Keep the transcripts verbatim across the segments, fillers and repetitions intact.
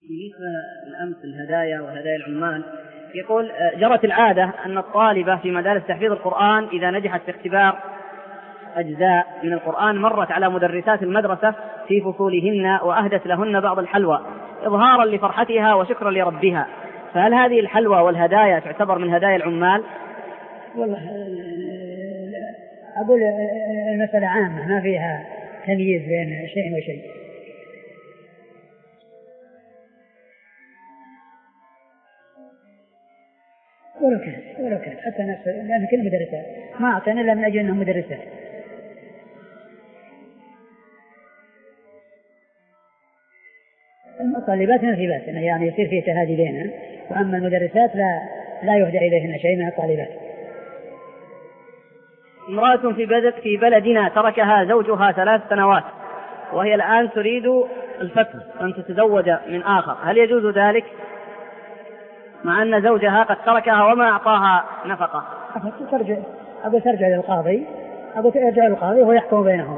بالنسبة لأمس الهدايا وهدايا العمال، يقول جرت العادة أن الطالبة في مدارس تحفيظ القرآن إذا نجحت في اختبار أجزاء من القرآن مرت على مدرسات المدرسة في فصولهن وأهدت لهن بعض الحلوى إظهارا لفرحتها وشكرا لربها، فهل هذه الحلوى والهدايا تعتبر من هدايا العمال؟ والله أقول المسألة عامة ما فيها تمييز بين شيء وشيء. ولو كان ولو كان حتى نفس لأن كل مدرسات ما أعطينا إلا من أجل أنهم مدرسات. الطالبات ما في بأس يعني يصير فيه تهادي بينها، وأما المدرسات لا لا يهدى إليهن شيء من الطالبات. امرأة في بلد في بلدنا تركها زوجها ثلاث سنوات وهي الآن تريد الفتح أن تتزوج من آخر، هل يجوز ذلك مع أن زوجها قد تركها وما أعطاها نفقة؟ ترجع أبو ترجع للقاضي أبو ترجع للقاضي وهو يحكم بينهم.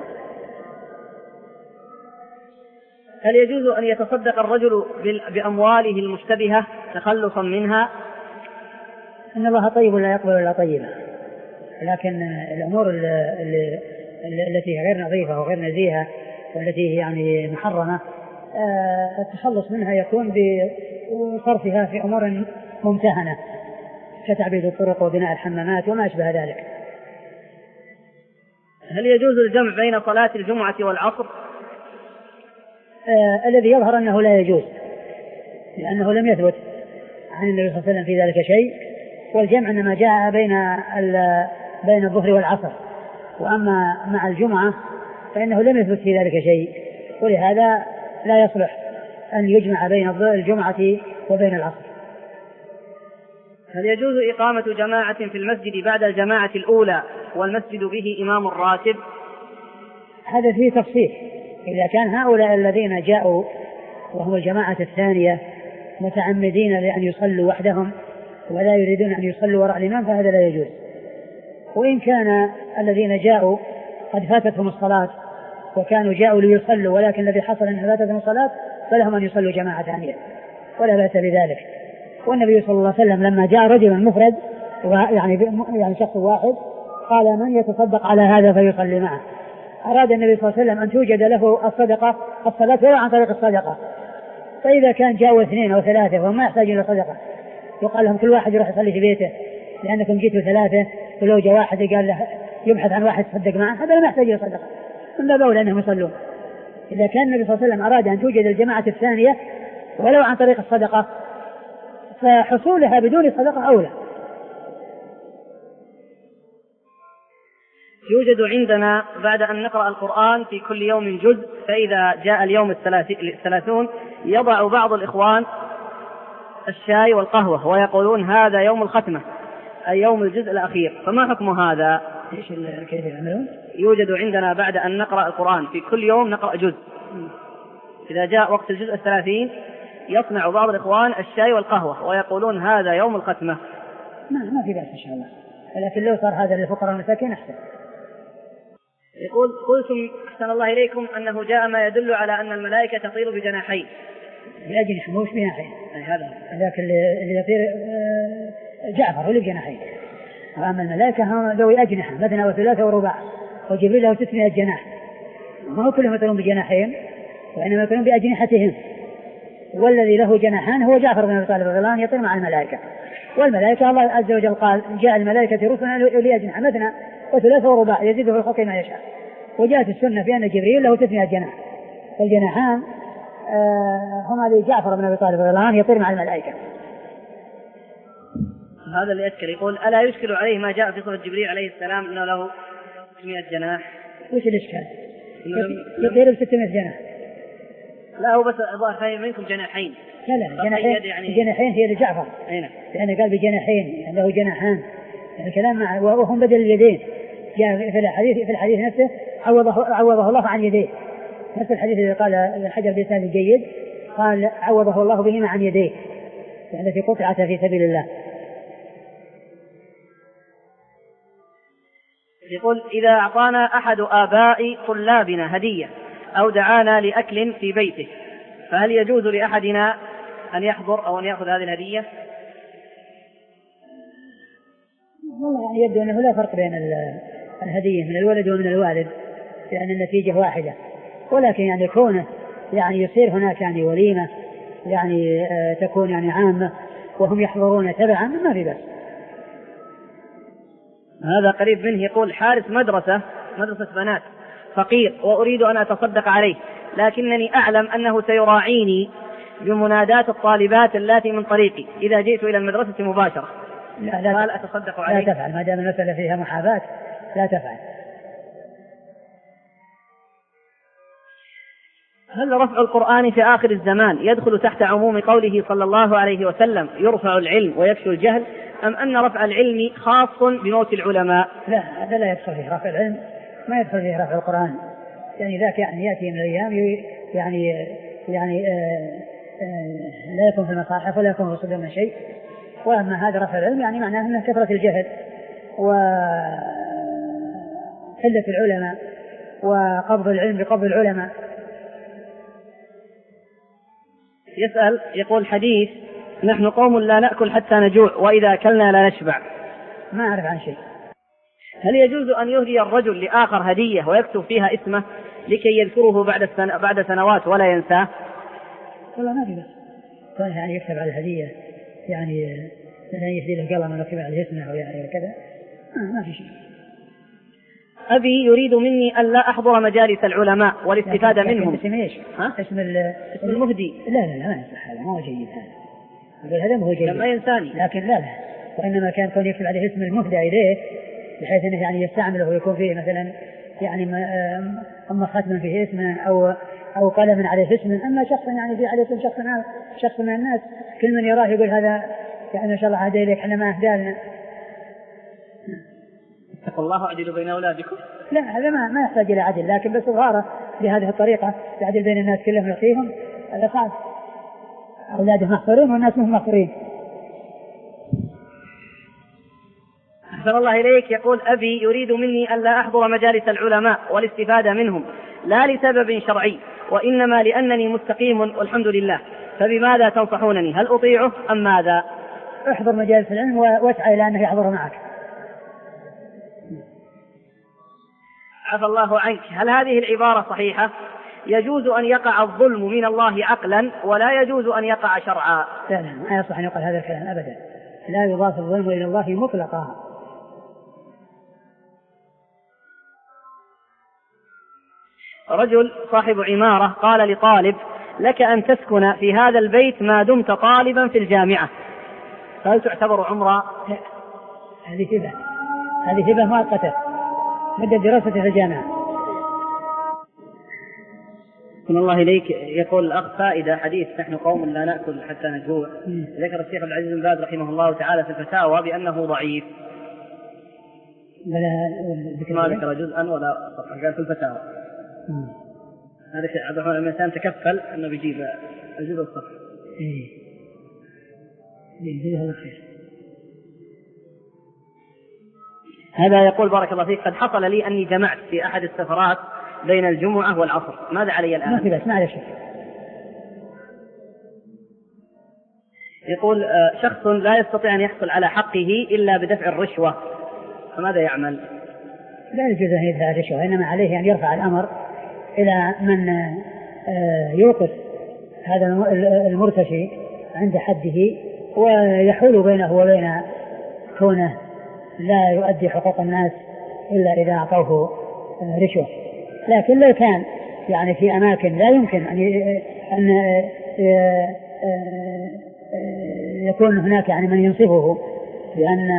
هل يجوز أن يتصدق الرجل بأمواله المشتبهة تخلصا منها؟ إن الله طيب لا يقبل إلا طيبا، لكن الأمور اللي التي غير نظيفة وغير نزيهة والتي يعني محرمة التخلص منها يكون بصرفها في أمور ممتهنة كتعبيد الطرق وبناء الحمامات وما أشبه ذلك. هل يجوز الجمع بين صلاة الجمعة والعصر؟ آه الذي يظهر أنه لا يجوز، لأنه لم يثبت عن النبي صلى الله عليه وسلم في ذلك شيء، والجمع إنما جاء بين بين الظهر والعصر، وأما مع الجمعة فإنه لم يثبت في ذلك شيء، ولهذا لا يصلح أن يجمع بين الجمعة وبين العصر. هل يجوز إقامة جماعة في المسجد بعد الجماعة الأولى والمسجد به إمام راتب؟ هذا فيه تفصيل. إذا كان هؤلاء الذين جاءوا وهم الجماعة الثانية متعمدين لأن يصلوا وحدهم ولا يريدون أن يصلوا وراء الإمام فهذا لا يجوز. وإن كان الذين جاءوا قد فاتتهم الصلاة وكانوا جاءوا ليصلوا ولكن الذي حصل أن فاتتهم الصلاة فلهم أن يصلوا جماعة ثانية ولا بأس بذلك. والنبي صلى الله عليه وسلم لما جاء رجل مفرد يعني يعني شخص واحد قال من يتصدق على هذا فيصلي معه. أراد النبي صلى الله عليه وسلم أن توجد له الصدقة الصلاة ولا عن طريق الصدقة. فإذا كان جاءوا اثنين أو ثلاثة وهم ما يحتاجون إلى صدقة يقال لهم كل واحد يروح يصلي في بيته لأنكم جيتوا ثلاثة، ولو جاء واحد قال له يبحث عن واحد يصدق معه هذا ما يحتاج إلى صدقة، من باب أولى أنهم يصلون. إذا كان النبي صلى الله عليه وسلم أراد أن توجد الجماعة الثانية ولو عن طريق الصدقة فحصولها بدون صدقة أولى. يوجد عندنا بعد أن نقرأ القرآن في كل يوم جزء، فإذا جاء اليوم الثلاثون يضع بعض الإخوان الشاي والقهوة ويقولون هذا يوم الختمة أي يوم الجزء الأخير، فما حكم هذا؟ إيش كيف يعملون؟ يوجد عندنا بعد أن نقرأ القرآن في كل يوم نقرأ جزء، إذا جاء وقت الجزء الثلاثين يصنع بعض الإخوان الشاي والقهوة ويقولون هذا يوم الختمة. ما ما في بأس إن شاء الله، لكن لو صار هذا للفقراء والمساكين أحسن. يقول قلتم أحسن الله إليكم أنه جاء ما يدل على أن الملائكة تطير بجناحين. بأجنحة مش بجناحين، هذا ذاك اللي يطير جعفر هو اللي بجناحين، وأما الملائكة هم ذوي أجنحة مثنى وثلاثة ورباع، وجبريل له ستمائة جناح، ما هو كلهم يطيرون بجناحين وإنما يطيرون بأجنحتهم، والذي له جناحان هو جعفر بن أبي طالب رضي الله عنه يطير مع الملائكة. والملائكة الله عز وجل قال جاء الملائكة رسلا لأولي أجنحة مثنى وثلاثة ورباع يزيد في الخلق ما يشاء. وجاءت السنة في أن جبريل له ستمائة جناح، والجناحان آه هما لجعفر بن أبي طالب رضي الله عنه يطير مع الملائكة. هذا اللي يذكر يقول ألا يشكل عليه ما جاء في صفة جبريل عليه السلام أنه له ستمائة جناح؟ وش الإشكال؟ يطير بستمائة جناح. لا هو بس الظاهر فاهم منكم جناحين. لا لا جناحين يعني جناحين هي لجعفر هنا لأنه قال بجناحين يعني له جناحان يعني الكلام مع وهم بدل اليدين. جاء في الحديث في الحديث نفسه عوضه عوضه الله عن يديه، نفس الحديث اللي قال الحجر بلسان الجيد قال عوضه الله بهما عن يديه يعني التي قطعت في سبيل الله. يقول إذا أعطانا أحد آباء طلابنا هدية أو دعانا لأكل في بيته فهل يجوز لأحدنا أن يحضر أو أن يأخذ هذه الهدية؟ والله يبدو أنه لا فرق بين الهدية من الولد ومن الوالد، لأن النتيجة واحدة، ولكن يعني كونه يعني يصير هناك يعني وليمة يعني آه تكون يعني عامة وهم يحضرون تبعا ما في بس. هذا قريب منه يقول: حارس مدرسة مدرسة بنات فقير وأريد أن أتصدق عليه، لكنني أعلم أنه سيراعيني بمنادات الطالبات اللاتي من طريقي إذا جئت إلى المدرسة مباشرة، لا لا هل أتصدق عليه؟ لا تفعل، ما دام المسألة فيها محاباة لا تفعل. هل رفع القرآن في آخر الزمان يدخل تحت عموم قوله صلى الله عليه وسلم: يرفع العلم ويكشف الجهل، أم أن رفع العلم خاص بموت العلماء؟ لا، هذا لا يدخل فيه رفع العلم، ما يدخل فيه رفع القرآن، يعني ذاك يعني يأتي من الأيام يعني يعني آآ آآ لا يكون في المصاحف ولا يكون في صدور شيء. وأما هذا رفع العلم يعني معناه أنه كثرة الجهل وقلة العلماء وقبض العلم بقبض العلماء. يسأل يقول: حديث نحن قوم لا نأكل حتى نجوع وإذا أكلنا لا نشبع، ما أعرف عن شيء. هل يجوز أن يهدي الرجل لآخر هدية ويكتب فيها اسمه لكي يذكره بعد السنة بعد سنوات ولا ينساه؟ والله ما في بس، كان يعني يكتب على الهدية يعني يعني يهدي له قلم ويكتب عليه اسمه يعني كذا، آه ما في شيء. أبي يريد مني أن لا أحضر مجالس العلماء والاستفادة منهم. اسم ايش؟ ها؟ اسم المهدي. لا لا لا ما يصح، هذا ما هو جيد، هذا هذا ما هو جيد. لما ينساني. لكن لا لا، وإنما كان كون يكتب عليه اسم المهدى إليه بحيث أنه يعني يستعمله ويكون فيه مثلا يعني أما ختم فيه اسمه أو أو قلم عليه اسمه. أما شخص يعني في عليه اسم شخص شخص من الناس كل من يراه يقول هذا يعني إن شاء الله هدي لك، احنا ما أهدالنا. اتقوا الله واعدلوا بين أولادكم. لا، هذا ما ما يحتاج إلى عدل، لكن بس الغارة بهذه الطريقة يعدل بين الناس كلهم يعطيهم، هذا صعب. أولاده محفورين والناس مهم محفورين. أحسن الله إليك. يقول: أبي يريد مني أن لا أحضر مجالس العلماء والاستفادة منهم لا لسبب شرعي وإنما لأنني مستقيم والحمد لله، فبماذا تنصحونني؟ هل أطيعه أم ماذا؟ احضر مجالس العلم واسعى إلى أنه يحضر معك. عفى الله عنك. هل هذه العبارة صحيحة؟ يجوز أن يقع الظلم من الله عقلا ولا يجوز أن يقع شرعا. لا لا، ما يصح أن يقال هذا الكلام أبدا، لا يضاف الظلم إلى الله مطلقا. رجل صاحب عمارة قال لطالب: لك أن تسكن في هذا البيت ما دمت طالبا في الجامعة، فهل تعتبر عمرة؟ لا، هذه هبة، هذه هبة مؤقتة مدة دراسة في الجامعة. من الله إليك. يقول الأخ: فائدة حديث نحن قوم لا نأكل حتى نجوع، ذكر الشيخ عبد العزيز بن باز رحمه الله تعالى في الفتاوى بأنه ضعيف. ما ذكر جزءا ولا قال في الفتاوى. هذا شيء عبد الرحمن الإنسان تكفل أنه بيجيب الجزء الصفر. إيه إيه هذا خير. هذا يقول: بارك الله فيك، قد حصل لي أني جمعت في أحد السفرات بين الجمعة والعصر، ماذا علي الآن؟ ما في بس، ما عليه شيء. يقول: شخص لا يستطيع أن يحصل على حقه إلا بدفع الرشوة، فماذا يعمل؟ لا يجوز أن يدفع الرشوة، إنما عليه أن يرفع الأمر إلى من يوقف هذا المرتشي عند حده ويحول بينه وبين كونه لا يؤدي حقوق الناس إلا إذا أعطوه رشوة. لكن لو كان يعني في أماكن لا يمكن أن يكون هناك يعني من ينصفه، لأن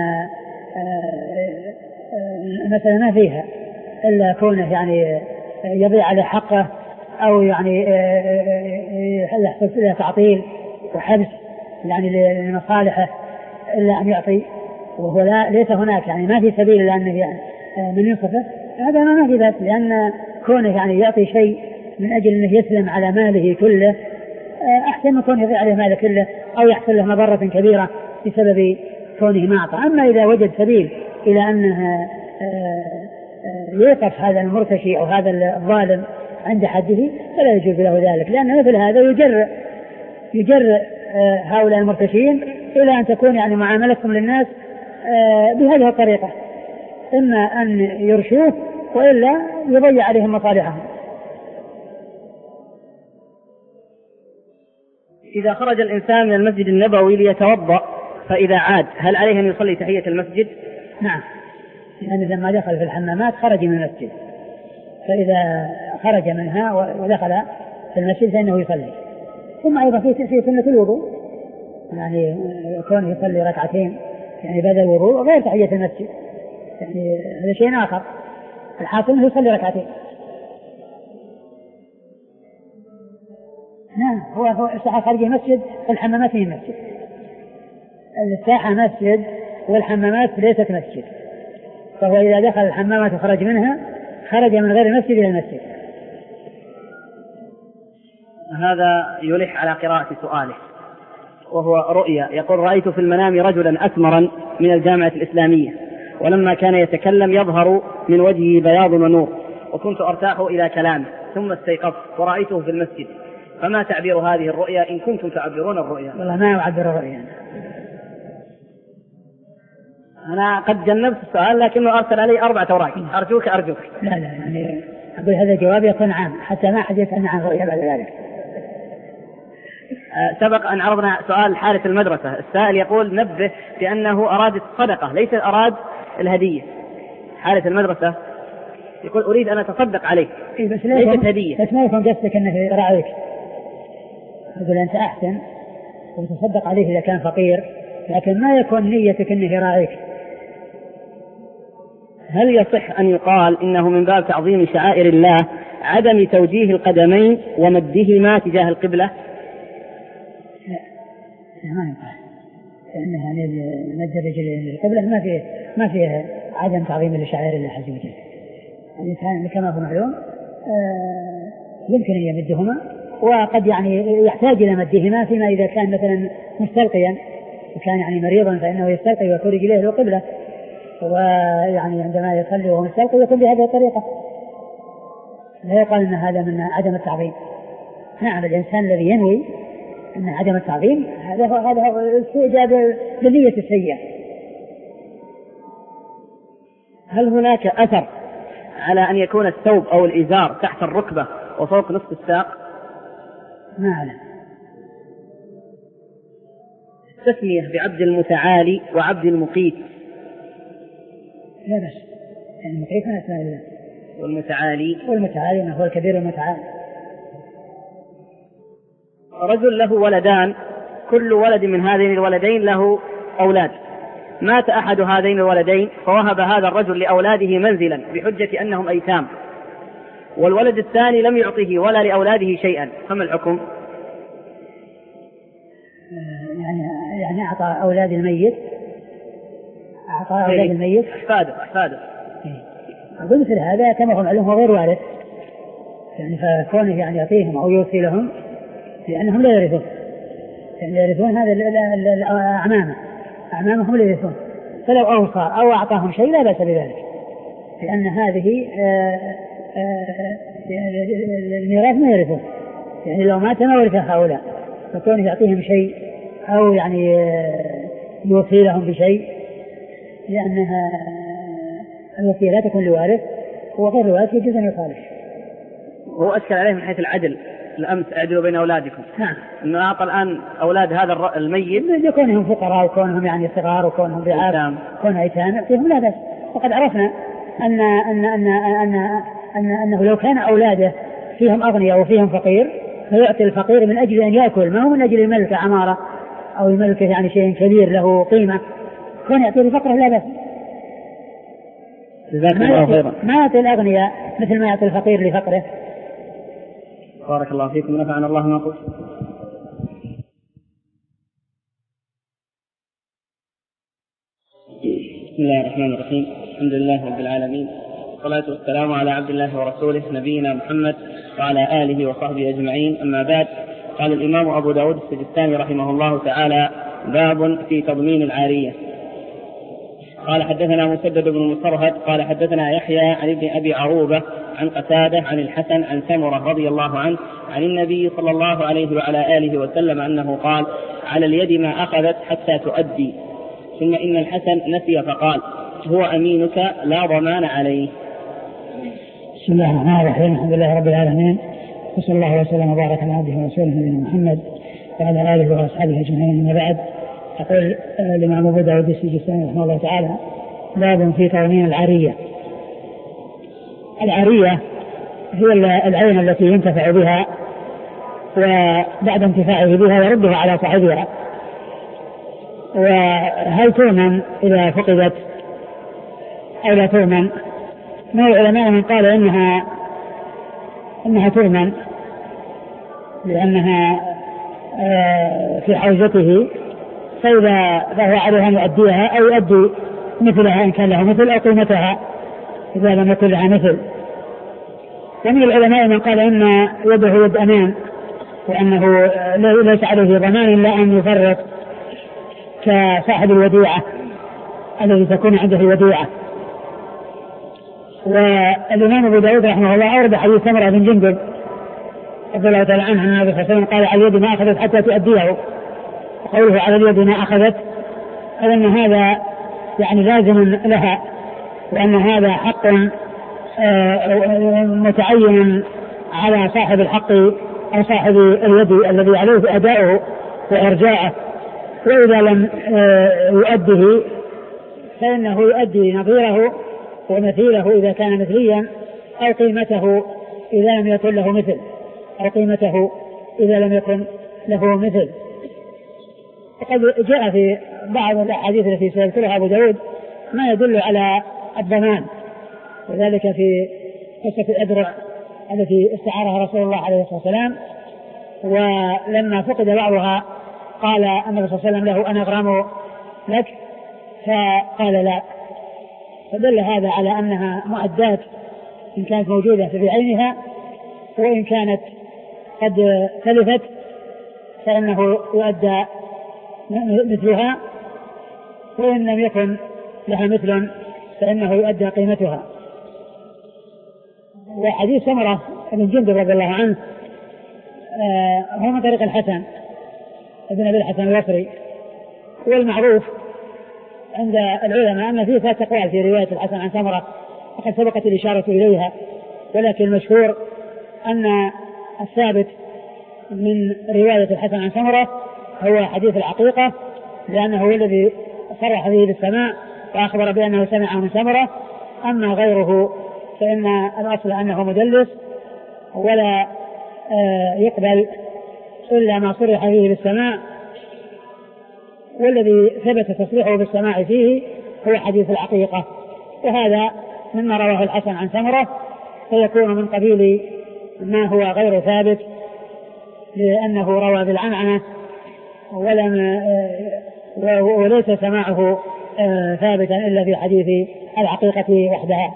مثلا ما فيها إلا كونه يعني يضيع على حقه أو يعني يحصل له تعطيل وحبس يعني لمصالحه إلا أن يعطي، وهو لا ليس هناك يعني ما في سبيل لأنه يعني من ينصفه، هذا ما في بس، لأن كونه يعني يعطي شيء من أجل أنه يسلم على ماله كله أحسن من كونه يضيع عليه ماله كله أو يحصل له مضرة كبيرة بسبب كونه ما أعطى. أما إذا وجد سبيل إلى أنه يوقف هذا المرتشي أو هذا الظالم عند حده فلا يجوز له ذلك، لأن مثل هذا يجر يجر هؤلاء المرتشين إلى أن تكون يعني معاملتهم للناس بهذه الطريقة، إما أن يرشوه وإلا يضيع عليهم مصالحهم. إذا خرج الإنسان من المسجد النبوي ليتوضأ فإذا عاد هل عليه أن يصلي تحية المسجد؟ نعم، لأنه يعني لما دخل في الحمامات خرج من المسجد، فإذا خرج منها ودخل في المسجد فإنه يصلي. ثم أيضا في في سنة الوضوء، يعني كونه يصلي ركعتين يعني بدل الوضوء غير تحية المسجد، يعني هذا شيء آخر. الحاصل أنه يصلي ركعتين. نعم، هو هو الساحة خارج المسجد والحمامات في المسجد. الساحة مسجد والحمامات ليست مسجد، فهو إذا دخل الحمامات وخرج منها خرج من غير المسجد إلى المسجد. هذا يلح على قراءة سؤاله، وهو رؤيا. يقول: رأيت في المنام رجلا أسمرا من الجامعة الإسلامية، ولما كان يتكلم يظهر من وجهه بياض ونور، وكنت أرتاح إلى كلامه، ثم استيقظت ورأيته في المسجد. فما تعبير هذه الرؤيا إن كنتم تعبرون الرؤيا؟ والله ما أعبر الرؤيا. أنا قد جنبت السؤال لكنه أرسل علي أربعة أوراق. أرجوك أرجوك لا لا يعني أقول هذا جواب يكون عام حتى ما أحد يسألني عن رؤيا بعد ذلك. سبق أن عرضنا سؤال حارس المدرسة. السائل يقول: نبه بأنه أراد الصدقة ليس أراد الهدية. حارس المدرسة يقول: أريد أن أتصدق عليك إيه بس ليست هدية. بس ما يكون قصدك أنه راعيك. يقول أنت أحسن وتصدق عليه إذا كان فقير، لكن ما يكون نيتك أنه راعيك. هل يصح أن يقال إنه من باب تعظيم شعائر الله عدم توجيه القدمين ومدهما تجاه القبلة؟ لا ما ينفع، لأنه يعني مد الرجل للقبلة ما فيه ما فيه عدم تعظيم لشعائر الله عز وجل. الإنسان كما هو معلوم آه يمكن أن يمدهما، وقد يعني يحتاج إلى مدهما فيما إذا كان مثلا مستلقيا وكان يعني مريضا فإنه يستلقي ويكون رجليه له قبلة، ويعني عندما يصلي وهو مستلقي يكون بهذه الطريقة. لا يقال أن هذا من عدم التعظيم. نعم، الإنسان الذي ينوي أن عدم التعظيم هذا هو هذا هو استجابة للنية السيئة. هل هناك أثر على أن يكون الثوب أو الإزار تحت الركبة وفوق نصف الساق؟ ما أعلم. التسمية بعبد المتعالي وعبد المقيت. لا بس المقيت من أسماء الله. والمتعالي والمتعالي هو الكبير المتعالي. رجل له ولدان، كل ولد من هذين الولدين له أولاد. مات أحد هذين الولدين فوهب هذا الرجل لأولاده منزلا بحجة أنهم أيتام، والولد الثاني لم يعطه ولا لأولاده شيئا، فما الحكم؟ يعني يعني أعطى أولاد الميت أعطى أولاد الميت أحفاده أحفاده أقول مثل هذا كما هو معلوم هو غير وارث، يعني فكونه يعني يعطيهم أو يوصي لهم لأنهم لا يرثون، يعني يرثون هذا الأعمامة أعمامهم لا يرثون، فلو أوصى أو أعطاهم شيء لا بأس بذلك، لأن هذه الميراث ما يرثون، يعني لو مات ما ورث هؤلاء، فكونه يعطيهم شيء أو يعني يوصي لهم بشيء، لأنها الوصية لا تكون لوارث وغير الوارث يجوز أن يصالح. هو أشكل عليه من حيث العدل الأمس اعدلوا بين أولادكم. نعم. إنه أعطى الآن أولاد هذا الميت يكونهم فقراء وكونهم يعني صغار وكونهم ضعاف كونهم أيتام يعطيهم لا بأس. وقد عرفنا أن أن أن أن أن أنه لو كان أولاده فيهم أغنياء وفيهم فقير فيعطي الفقير من أجل أن يأكل، ما هو من أجل الملك عمارة أو الملك يعني شيء كبير له قيمة، كون يعطي الفقر لا بأس. ما يعطي الأغنياء مثل ما يعطي الفقير لفقره. بارك الله فيكم ونفعنا الله ما قلت. بسم الله الرحمن الرحيم، الحمد لله رب العالمين، والصلاة والسلام على عبد الله ورسوله نبينا محمد وعلى آله وصحبه أجمعين، أما بعد. قال الإمام أبو داود السجستاني رحمه الله تعالى: باب في تضمين العارية. قال: حدثنا مسدد بن مصرهد قال حدثنا يحيى عن ابن أبي عروبة عن قتادة عن الحسن عن سمرة رضي الله عنه عن النبي صلى الله عليه وعلى آله وسلم أنه قال: على اليد ما أخذت حتى تؤدي. ثم إن الحسن نسي فقال هو أمينك لا ضمان عليه. بسم الله الرحمن الرحيم. الحمد لله رب العالمين، وصلى الله وسلم وبارك على عبده ورسوله نبينا محمد وعلى آله وأصحابه أجمعين. أما بعد، أقول الإمام أبو داود السجستاني رحمه الله تعالى: باب في تضمين العارية. العارية هي العين التي ينتفع بها، وبعد انتفاعه بها يردها على صاحبها. وهل تؤمن إذا فقدت أو لا تؤمن؟ من العلماء من قال إنها إنها تؤمن لأنها في حوزته، فإذا فهو عليها أن يؤديها أو يؤدي مثلها إن كان له مثل أو قيمتها إذا لم يكن لها مثل. ومن العلماء من قال إن يده يد أمان، وأنه ليس عليه ضمان إلا أن يفرط كصاحب الوديعة الذي تكون عنده الوديعة. والإمام أبو داود رحمه الله أورد حديث سمرة بن جندب رضي الله تعالى عنه أن النبي صلى الله عليه وسلم قال: على اليد ما أخذت حتى تؤديه. وقوله على اليد ما أخذت أي أن هذا يعني لازم لها، وأن هذا حق متعين على صاحب الحق أو صاحب اليد الذي عليه أداؤه وإرجاعه. وإذا لم يؤده فإنه يؤدي نظيره ومثيله إذا كان مثليا، أو قيمته إذا لم يكن له مثل أو قيمته إذا لم يكن له مثل. وقد جاء في بعض الأحاديث التي سيذكرها أبو داود ما يدل على الضمان، وذلك في قصة الأدرع التي استعارها رسول الله عليه الصلاة والسلام، ولما فقد بعضها قال النبي صلى الله عليه وسلم له: أنا أغرم لك؟ فقال لا. فدل هذا على أنها مؤدات إن كانت موجودة في عينها، وإن كانت قد تلفت فإنه يؤدى مثلها، وإن لم يكن لها مثل فإنه يؤدى قيمتها. وحديث سمرة بن جندب رضي الله عنه هو من طريق الحسن ابن أبي الحسن البصري. والمعروف عند العلماء أن فيه ثلاث أقوال في رواية الحسن عن سمرة، وقد سبقت الإشارة إليها، ولكن المشهور أن الثابت من رواية الحسن عن سمرة هو حديث العقيقة، لأنه هو الذي صرح به بالسماع وأخبر بأنه سمع من سمرة. أما غيره فإن الأصل أنه مدلس ولا يقبل إلا ما صرح به بالسماع، والذي ثبت تصريحه بالسماع فيه هو حديث العقيقة. وهذا مما رواه الحسن عن سمرة، فيكون من قبيل ما هو غير ثابت، لأنه روى بالعنعنة ولم وليس سماعه ثابتا إلا في حديث العقيقة وحدها،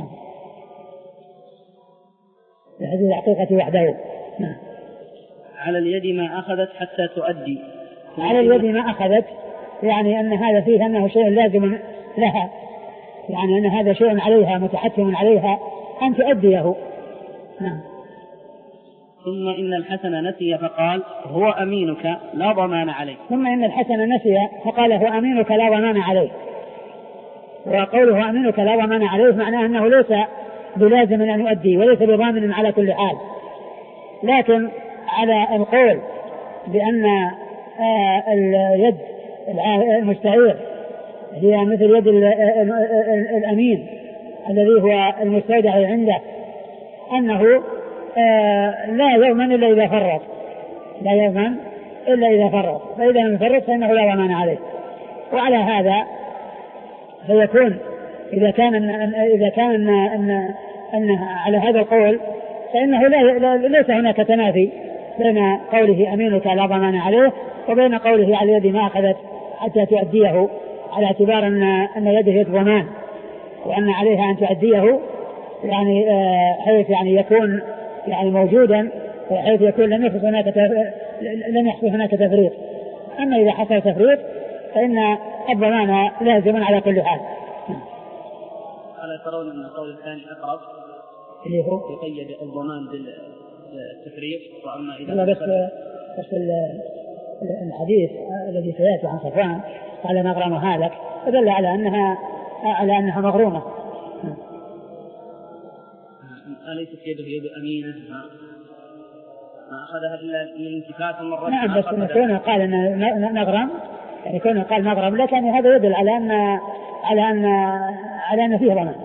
في حديث العقيقة وحده. على اليد ما أخذت حتى تؤدي. على اليد ما أخذت يعني أن هذا فيه أنه شيء لازم لها، يعني أن هذا شيء عليها متحتم عليها أن تؤديه. نعم. ثم إن الحسن نسي فقال هو أمينك لا ضمان عليه. ثم إن الحسن نسي فقال هو أمينك لا ضمان عليه. وقوله أمينك لا ضمان عليه معناه أنه ليس بلازم أن يؤدي وليس بضامن على كل حال، لكن على القول بأن اليد المستعير هي مثل يد الأمين الذي هو المستودع عنده، أنه لا يضمن إلا إذا فرط، لا يضمن إلا إذا فرط، فإذا لم يفرط فإنه لا ضمان عليه. وعلى هذا فيكون إذا كان إذا كان أن أن على هذا القول فإنه لا ليس هناك تنافي بين قوله أمينك لا ضمان عليه وبين قوله على اليد ما أخذت حتى تؤديه، على اعتبار أن أن يده يد ضمان وأن عليها أن تؤديه، يعني حيث يعني يكون يعني موجودا، وحيث يكون لم يحصل هناك لم يحصل هناك تفريط. أما إذا حصل تفريط فإن الضمان لازم على كل حال. ألا ترون أن القول الثاني أقرب اللي هو يقيد الضمان بالتفريط؟ وأما إذا لا بس بس الحديث الذي سيأتي عن صفوان قال مغرمها لك فدل على أنها على أنها مغرومة. أليست يده يد أمينة ما أخذها إلا من انتفاع مرة؟ نعم، بس كونه قال أن نغرم يعني كونه قال مغرم لك يعني هذا يدل على أن على أن على أن فيه ضمان.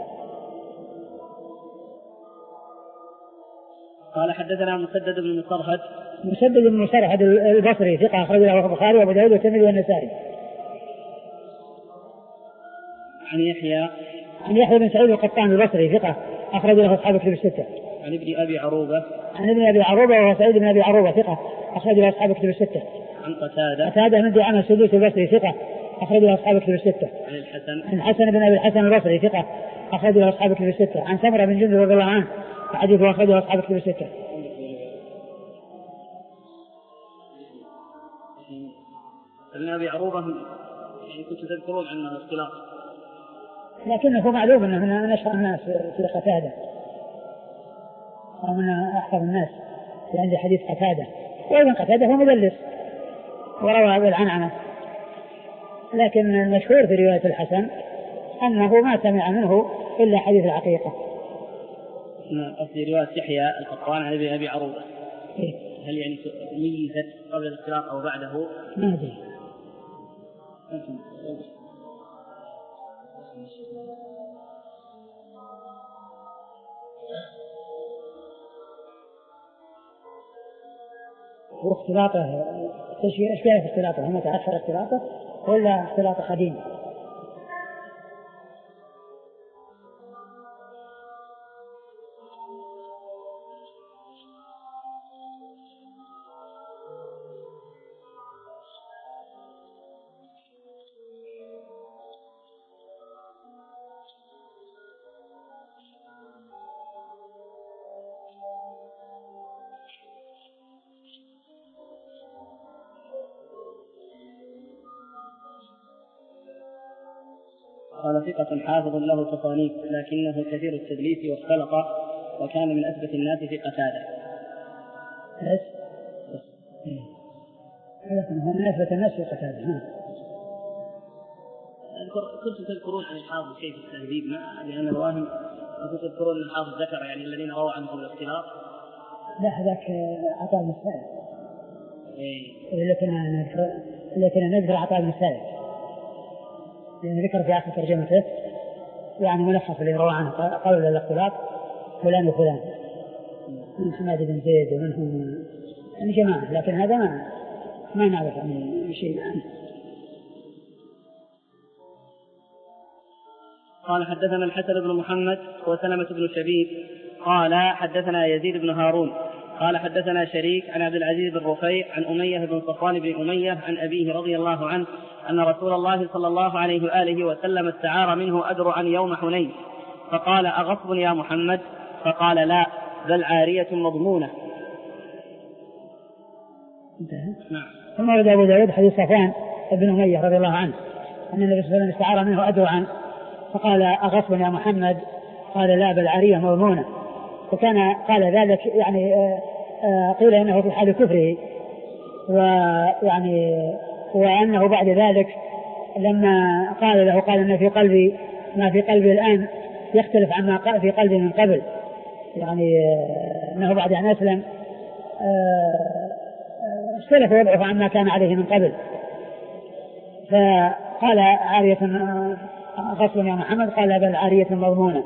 قال حدثنا مسدد بن مسرهد. مسدد بن مسرهد البصري ثقة أخرج له البخاري وأبو داود والترمذي والنسائي. عن يحيى عن يحيى بن سعيد القطان البصري ثقة أخرج له أصحاب الكتب الستة. عن ابن أبي عروبة عن ابن أبي عروبة وهو سعيد بن أبي عروبة ثقة أخرج له أصحاب الكتب الستة. عن قتادة قتادة من دعامة السدوسي البصري ثقة أخرج له أصحاب الكتب الستة. عن الحسن عن الحسن بن أبي الحسن البصري ثقة أخرج له أصحاب الكتب الستة. عن سمرة بن جندب رضي الله عنه حديثه أخرج له أصحاب الكتب الستة. ابن أبي عروبة يعني كنت تذكرون عنه اختلاط، لكنه معلوم أنه من أشهر الناس في قتادة ومن أحفظ الناس في عند حديث قتادة، وأيضا قتادة هو مدلس وروى بالعنعنة، لكن المشهور في رواية الحسن أنه ما سمع منه إلا حديث العقيقة. في رواية يحيى القطان عن أبي عروبة إيه؟ هل يعني ميزت قبل الاختلاط أو بعده؟ ما أدري. واختلاطه ايش كيف اختلاطه؟ هم تأخر اختلاطه ولا اختلاطه قديم؟ قال ثقة حافظ له تصانيف لكنه كثير التدليس واختلط وكان من أثبت الناس في قتادة. بس هو من أثبت الناس في قتادة. كنتم تذكرون عن الحافظ كيف التهذيب ما لأن الواهم كنتم تذكرون أن الحافظ ذكر يعني الذين رووا عنهم الاختلاط. لا هذاك عطاء بن السائب. إيه. اللي كنا نذكر اللي كنا نذكر عطاء بن السائب. لأن ذكر في آخر ترجمته يعني ملخص اللي روى عنه قول الاختلاط فلان وفلان من حماد بن زيد ومنهم يعني جماعة، لكن هذا ما ما نعرف عن شيء عنه. قال حدثنا الحسن بن محمد وسلمة بن شبيب قال حدثنا يزيد بن هارون قال حدثنا شريك عن عبد العزيز بن رفيع عن أمية بن صفوان بن أمية عن أبيه رضي الله عنه أن رسول الله صلى الله عليه وآله وسلم استعار منه أدرعا يوم حنين فقال أغصب يا محمد؟ فقال لا بل عارية مضمونة. نعم. ثم ورد أبو داود حديث صفوان بن أمية رضي الله عنه أن النبي صلى الله عليه وسلم استعار منه أدرعا فقال أغصب يا محمد؟ قال لا بل عارية مضمونة. وكان قال ذلك يعني قيل إنه في حال كفره، ويعني وأنه بعد ذلك لما قال له قال إن في قلبي ما في قلبي الآن يختلف عما في قلبي من قبل، يعني أنه بعد أن أسلم اختلف وضعه عما كان عليه من قبل. فقال عارية غصب يا محمد؟ قال بل عارية مضمونة.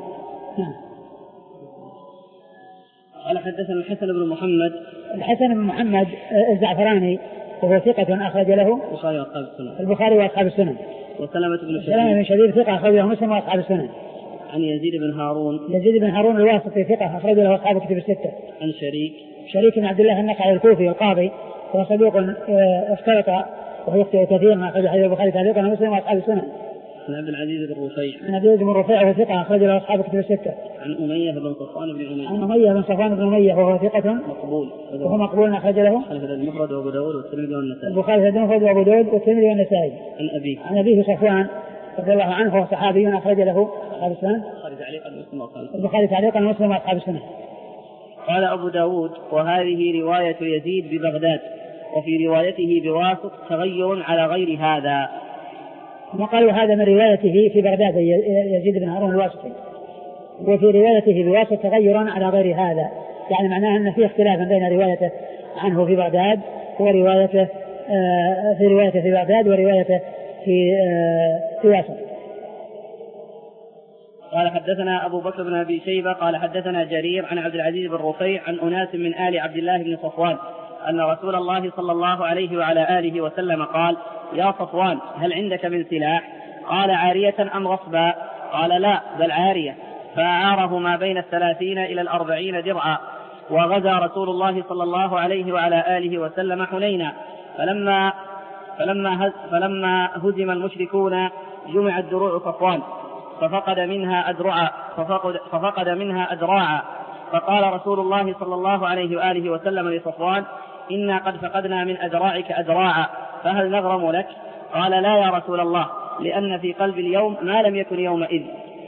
قال حدثنا الحسن بن محمد الحسن بن محمد الزعفراني وهو ثقة أخرج له البخاري وأصحاب السنن البخاري وأصحاب السنن. وسلمة بن شبيب سلمة بن شبيب ثقة أخرج له مسلم وأصحاب السنن. عن يزيد بن هارون يزيد بن هارون الواسطي ثقة أخرج له أصحاب الكتب الستة. عن شريك شريك بن عبد الله النخعي الكوفي القاضي وهو صدوق اختلط وهو يخطئ كثيرا ما أخرج حديث البخاري تعليقا ومسلم وأصحاب السنن. عن عبد العزيز بن رفيع عن عبد العزيز بن رفيع وهو ثقة أخرج له أصحاب الكتب الستة. عن أمية بن صفوان بن أمية عن أمية بن صفوان بن أمية وهو ثقة مقبول وهو مقبول أخرج له المفرد وأبو داود والترمذي والنسائي البخاري المفرد وأبو داود والترمذي والنسائي. عن أبيه عن أبيه صفوان رضي الله عنه وهو صحابي أخرج له أصحاب السنن البخاري تعليقا ومسلم وأصحاب السنن. قال أبو داود وهذه رواية يزيد ببغداد وفي روايته بواسط تغير على غير هذا. وقالوا هذا من روايته في بغداد يزيد بن هارون الواسطي، وفي روايته بواسط تغير على غير هذا، يعني معناه أن في اختلاف بين روايته عنه في بغداد وروايته في روايته في بغداد وروايته في في واسط. قال حدثنا أبو بكر بن أبي شيبة قال حدثنا جرير عن عبد العزيز بن رفيع عن أناس من آل عبد الله بن صفوان أن رسول الله صلى الله عليه وعلى آله وسلم قال: يا صفوان هل عندك من سلاح؟ قال: عارية أم غصبا؟ قال: لا بل عارية. فأعاره ما بين الثلاثين إلى الأربعين درعا. وغزا رسول الله صلى الله عليه وعلى آله وسلم حنينا، فلما فلما فلما هزم المشركون جمعت دروع صفوان ففقد منها أدرعا ففقد, ففقد منها أدراعا. فقال رسول الله صلى الله عليه وآله وسلم لصفوان: إنا قد فقدنا من أدراعك أدراعا، فهل نغرم لك؟ قال: لا يا رسول الله، لأن في قلب اليوم ما لم يكن يومئذ.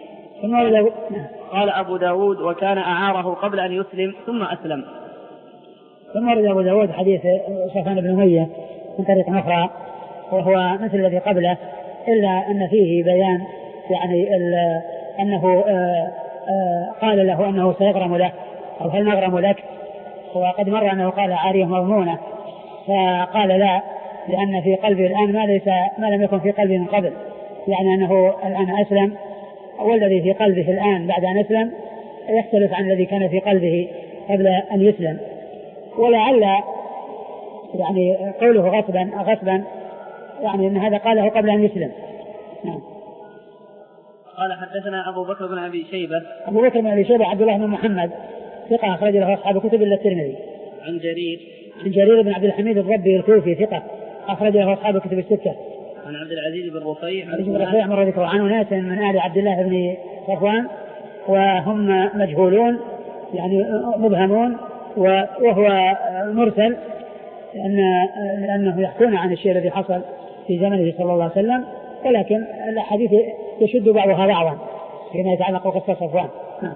قال أبو داود: وكان أعاره قبل أن يسلم ثم أسلم. ثم ورد أبو داود حديث صفوان بن أمية من طريق أخرى وهو مثل الذي قبله، إلا أن فيه بيان يعني أنه آآ آآ قال له أنه سيغرم له أو هل نغرم لك، وقد مر أنه قال عارية مضمونة، فقال لا، لأن في قلبه الآن ما ليس ما لم يكن في قلبه من قبل، يعني أنه الآن أسلم، والذي في قلبه الآن بعد أن أسلم يختلف عن الذي كان في قلبه قبل أن يسلم. ولعل يعني قوله غصبا غصبا يعني أن هذا قاله قبل أن يسلم. نعم. قال حدثنا أبو بكر بن أبي شيبة أبو بكر بن أبي شيبة عبد الله بن محمد ثقة أخرج له أصحاب كتب إلا الترمذي. عن جرير عن جرير بن عبد الحميد الربي الكوفي ثقة أخرج له أصحاب كتب الستة. عن عبد العزيز بن رفيع عن رفيع مر ذكره عن ناس من آل عبد الله بن صفوان وهم مجهولون يعني مبهمون، وهو مرسل لأن لأنه يحكون عن الشيء الذي حصل في زمنه صلى الله عليه وسلم، ولكن الحديث يشد بعضها بعضا فيما يتعلق بقصة صفوان.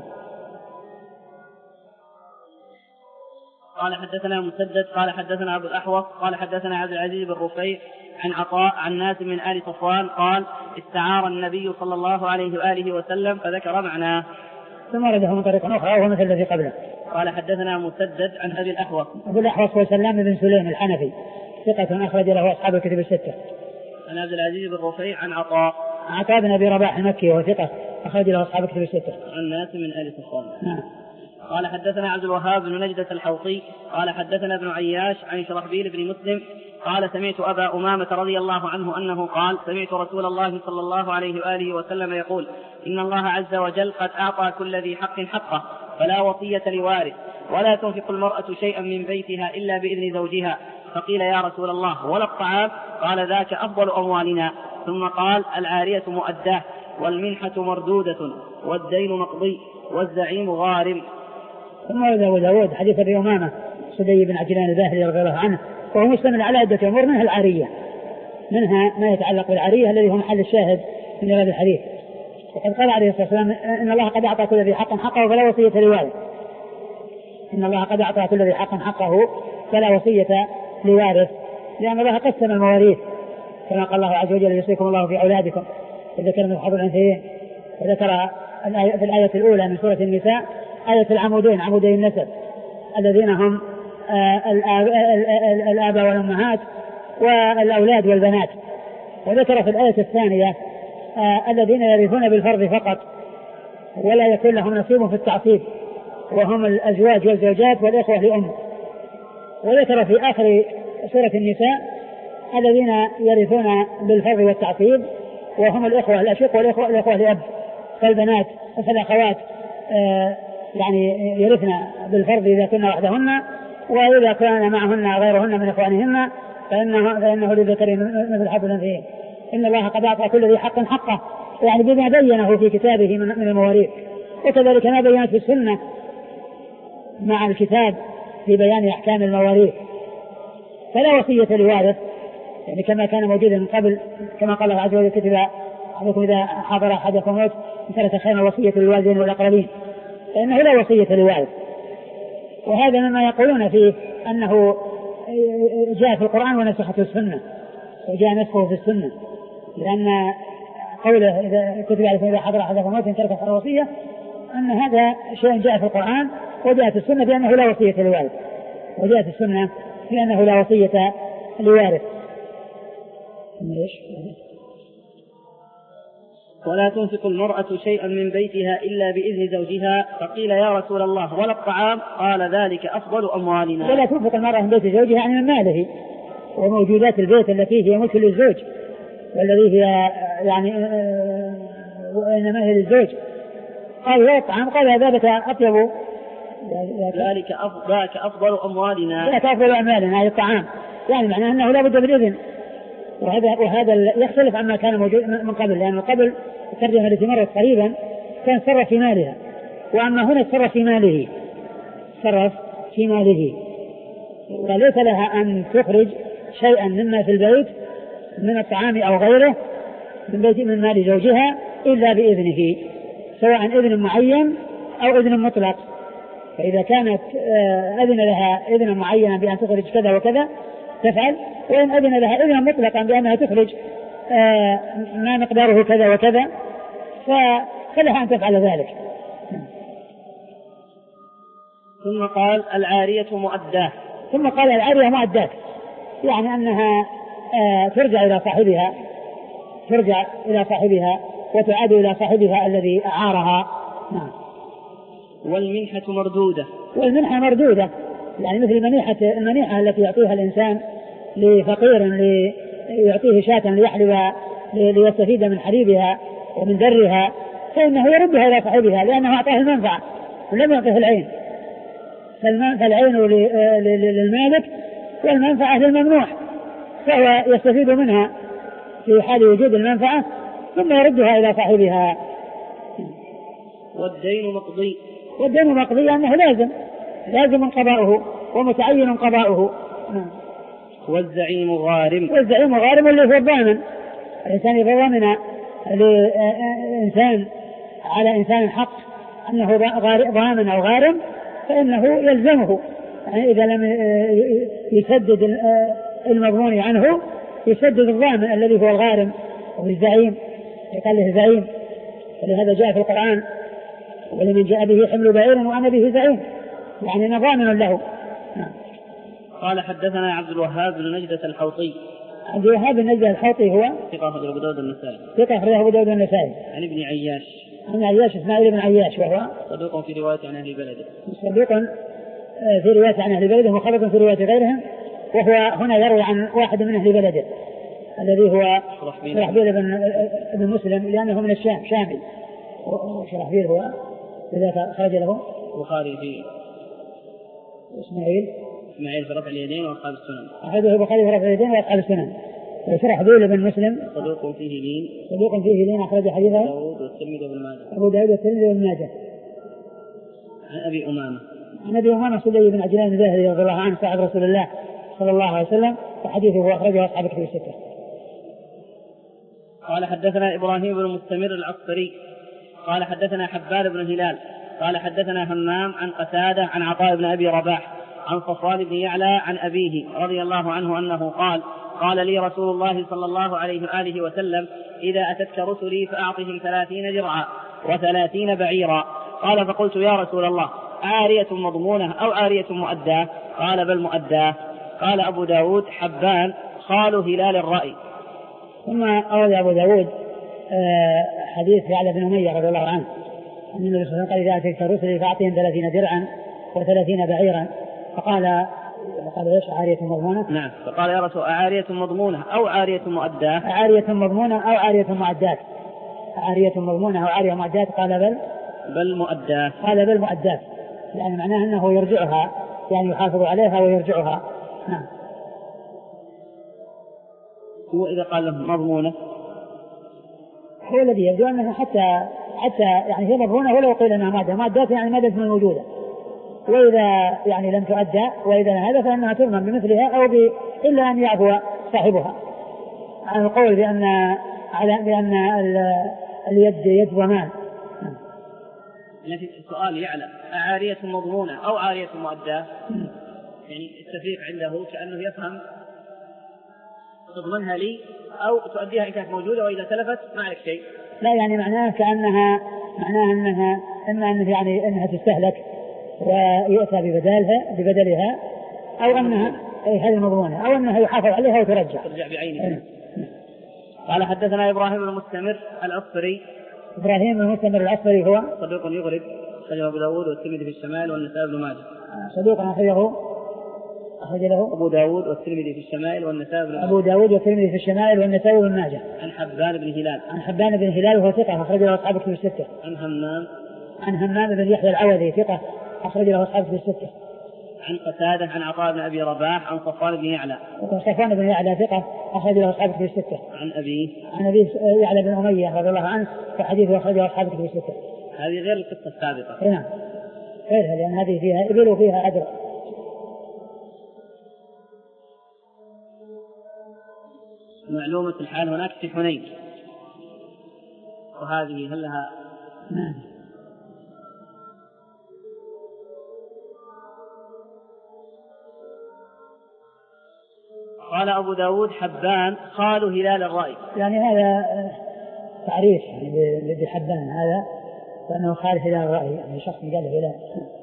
قال حدثنا مسدد قال حدثنا أبو الأحوص قال حدثنا عبد العزيز بن رفيع عن عطاء عن ناس من آل صفوان قال: استعار النبي صلى الله عليه وآله وسلم فذكر معناه. ثم ورده من طريق أخرى وهو مثل الذي قبله. قال حدثنا مسدد عن أبي الأحوص أبو الأحوص هو سلام بن سليم الحنفي ثقة أخرج له أصحاب الكتب الستة. عن عبد العزيز بن رفيع عن عطاء عطاء بن أبي رباح المكي وهو ثقة أخرج له أصحاب الكتب الستة. عن ناس من آل صفوان. نعم. قال حدثنا عبد الوهاب بن نجدة الحوطي قال حدثنا ابن عياش عن شرحبيل بن مسلم قال: سمعت أبا أمامة رضي الله عنه أنه قال: سمعت رسول الله صلى الله عليه وآله وسلم يقول: إن الله عز وجل قد أعطى كل ذي حق حقه، فلا وصية لوارث، ولا تنفق المرأة شيئا من بيتها إلا بإذن زوجها. فقيل: يا رسول الله ولا الطعام؟ قال: ذاك أفضل أموالنا. ثم قال: العارية مؤداه، والمنحة مردودة، والدين مقضي، والزعيم غارم. ثم ورد أبو داود حديث أبي أمامة سدي بن عجلان الباهلي رضي الله عنه وهو مشتمل على عدة أمور، منها العارية، منها ما يتعلق بالعارية الذي هو محل الشاهد من هذا الحديث. وقد قال عليه الصلاة والسلام: إن الله قد أعطى كل ذي حق حقه فلا وصية لوارث. إن الله قد أعطى كل ذي حق حقه فلا وصية لوارث، لأن الله قسم المواريث كما قال الله عز وجل: يوصيكم الله في أولادكم الذكر مثل حظ الأنثيين. وذكر في الآية الأولى من سورة النساء آية العمودين عمودي النسب الذين هم الآباء والأمهات والأولاد والبنات. وذكر في الآية الثانية الذين يرثون بالفرض فقط ولا يكون لهم نصيب في التعصيب، وهم الأزواج والزوجات والإخوة لأم. وذكر في آخر سورة النساء الذين يرثون بالفرض والتعصيب وهم الإخوة الأشق والإخوة الإخوة لأب، فالبنات فالأخوات يعني يرثن بالفرض إذا كنا وحدهن، وإذا كان معهن غيرهن من إخوانهن فإنه, فإنه للذكر مثل حظ الأنثيين. إن الله قد أعطى كل ذي حق حقه، يعني بما بينه في كتابه من المواريث، وكذلك ما بينت في السنة مع الكتاب في بيان أحكام المواريث. فلا وصية لوارث، يعني كما كان موجودا من قبل، كما قال الله عز وجل: كتب عليكم إذا حضر أحدكم الموت إن ترك خيرا وصية للوالدين والأقربين، فإنه لا وصية لوارث. وهذا مما يقولون فيه أنه جاء في القرآن ونسخته السنة وجاء نسخه في السنة، لأن قوله إذا كتب عليكم إذا حضر أحدكم الموت ترك خير وصية أن هذا شيء جاء في القرآن، وجاءت السنة بأنه لا وصية لوارث، وجاءت السنة بأنه لا وصية لوارث. ولا تنفق المرأة شيئا من بيتها إلا بإذن زوجها، فقيل يا رسول الله ولا الطعام؟ قال ذلك أفضل أموالنا. ولا تنفق المرأة من بيت زوجها يعني من ماله وموجودات البيت التي هي ملك للزوج والذي هي يعني إنما هي للزوج. قال لا الطعام؟ قال ذلك أطيب، ذلك أفضل أموالنا، ذلك أفضل أموالنا هذا الطعام، يعني معناه أنه لا بد بالإذن. وهذا وهذا يختلف عما كان موجود من قبل، لأن يعني قبل الترجمة التي مرت قريبا كان صرف في مالها، وأما هنا صرف في ماله، صرف في ماله، وليس لها أن تخرج شيئا مما في البيت من الطعام أو غيره من بيت من مال زوجها إلا بإذنه، سواء إذن معين أو إذن مطلق. فإذا كانت أذن لها إذن معينا بأن تخرج كذا وكذا تفعل، وإن أذن لها إذن مطلقا بأنها تخرج ما مقداره كذا وكذا فلها أن تفعل ذلك. ثم قال العارية مؤداة. ثم قال العارية مؤداة، يعني أنها ترجع إلى صاحبها، ترجع إلى صاحبها وتعاد إلى صاحبها الذي أعارها. والمنحة مردودة. والمنحة مردودة، يعني مثل المنيحة المنيحة التي يعطيها الإنسان لفقير ليعطيه شاة ليحلب ليستفيد من حليبها ومن درها، فإنه يردها إلى صاحبها لأنه أعطاه المنفعة ولم يعطيه العين، فالعين للمالك والمنفعة للممنوح، فهو يستفيد منها في حال وجود المنفعة ثم يردها إلى صاحبها. والدين مقضي. والدين مقضي أنه لازم لازم قضاؤه ومتعين قضاؤه. والزعيم غارم. والزعيم غارم اللي هو الضامن، الإنسان إذا ضمن لإنسان على إنسان حق أنه ضامن أو غارم فإنه يلزمه، يعني إذا لم يسدد المضمون عنه يسدد الضامن الذي هو الغارم أو الزعيم، يقال له زعيم، ولهذا جاء في القرآن ولمن جاء به حمل بعير وأنا به زعيم، يعني أنا ضامن له. قال حدثنا عبد الوهاب بن نجدة الحوطي. عبد الوهاب بن نجدة الحوطي هو ثقة أخرجه أبو داود النسائي. ثقة أخرجه أبو داود النسائي. عن ابن عياش. عن عياش إسماعيل بن عياش وهو صدوق في رواية عن أهل بلده. صدوق في رواية عن أهل بلده وخلط في رواية غيرهم، وهو هنا يروي عن واحد من أهل بلده الذي هو شرحبيل بن مسلم لأنه من الشام شامي، وشرحبيل هو إذا خرج له البخاري في إسماعيل إسماعيل في رفع اليدين وأصحاب السنن. أخرجه البخاري في رفع اليدين وأصحاب السنن. شرحبيل بن مسلم صدوق فيه لين. صدوق فيه لين أخرج حديثه داود والترمذي وابن ماجه. أبو داود والترمذي وابن ماجه. عن أبي أمامة. عن أبي أمامة سدي بن عجلان الباهلي رضي الله عنه صاحب رسول الله صلى الله عليه وسلم، وحديثه هو أخرجه أصحاب الكتب الستة. قال حدثنا إبراهيم بن مستمر العسكري قال حدثنا حبان بن هلال قال حدثنا همام عن قتادة عن عطاء بن أبي رباح عن صفوان بن يعلى عن أبيه رضي الله عنه أنه قال قال لي رسول الله صلى الله عليه وآله وسلم إذا أتتك رسلي فأعطهم ثلاثين درعا وثلاثين بعيرا. قال فقلت يا رسول الله عارية مضمونة أو عارية مؤداة؟ قال بل مؤداة. قال أبو داود حبان خال هلال الرأي. ثم أورد أبو داود حديث يعلى بن أمية رضي الله عنه أن النبي صلى الله عليه وسلم قال إذا أتيت رسلي فأعطهم ثلاثين درعا وثلاثين بعيرا، فقال فقال ايش عارية مضمونة؟ نعم، فقال يا رسول عارية مضمونة أو عارية مؤداة؟ عارية مضمونة أو عارية مؤداة؟ عارية مضمونة أو عارية مؤداة؟ قال بل بل مؤداة. قال بل مؤداة، يعني معناه أنه يرجعها، يعني يحافظ عليها ويرجعها. نعم. هو إذا قال له مضمونة هو الذي يبدو أنها حتى حتى يعني هي مضمونة ولو قيل أنها مادة مادة يعني مادة من موجودة، وإذا يعني لم تؤدى وإذا هذا فإنها تضمن بمثلها أو ب... إلا أن يعفو صاحبها عن القول بأن على بأن اليد يد ضمان. لكن السؤال يعلم عارية مضمونة أو عارية مؤداة؟ يعني التفريق عنده كأنه يفهم تضمنها لي أو تؤديها إن كانت موجودة وإذا تلفت ما عليك شيء. لا يعني معناه كأنها معناها أنها إما أنه يعني أنها تستهلك ويؤتى ببدلها ببدلها أو أنها هذه مضمونة أو أنها يحافظ عليها وترجع ترجع بعينها. قال حدثنا إبراهيم المستمر الأصفري. إبراهيم المستمر الأصفري هو صدوق يغرب، أخرجه أبو داود والترمذي في الشمال والنسائي بن ماجه. صدوق أخرجه أخرج له أبو داود والترمذي في الشمال والنسائي بن ماجه. أبو داود والترمذي في الشمال والنسائي بن ماجه. عن حبان بن هلال. عن حبان بن هلال وهو ثقة أخرج له أصحاب الكتب الستة. عن همام. عن همام بن يحيى العوذي ثقة أخرج له أصحاب الكتب الستة. عن قتادة عن عطاء بن أبي رباح عن صفوان بن يعلى. صفوان بن يعلى ثقة أخرج له أصحاب الكتب الستة. عن أبيه. عن أبي يعلى بن أمية رضي الله عنه وحديثه أخرجه أصحاب الكتب الستة. هذه غير القصة السابقة. نعم غيرها لأن هذه فيها إبل وفيها أدر. معلومة الحال هناك في حنين وهذه هل لها؟ نعم. قال أبو داود حبان قالوا هلال الرأي. يعني هذا تعريف يعني بحبان هذا فأنه قال هلال الرأي يعني شخص قال هلال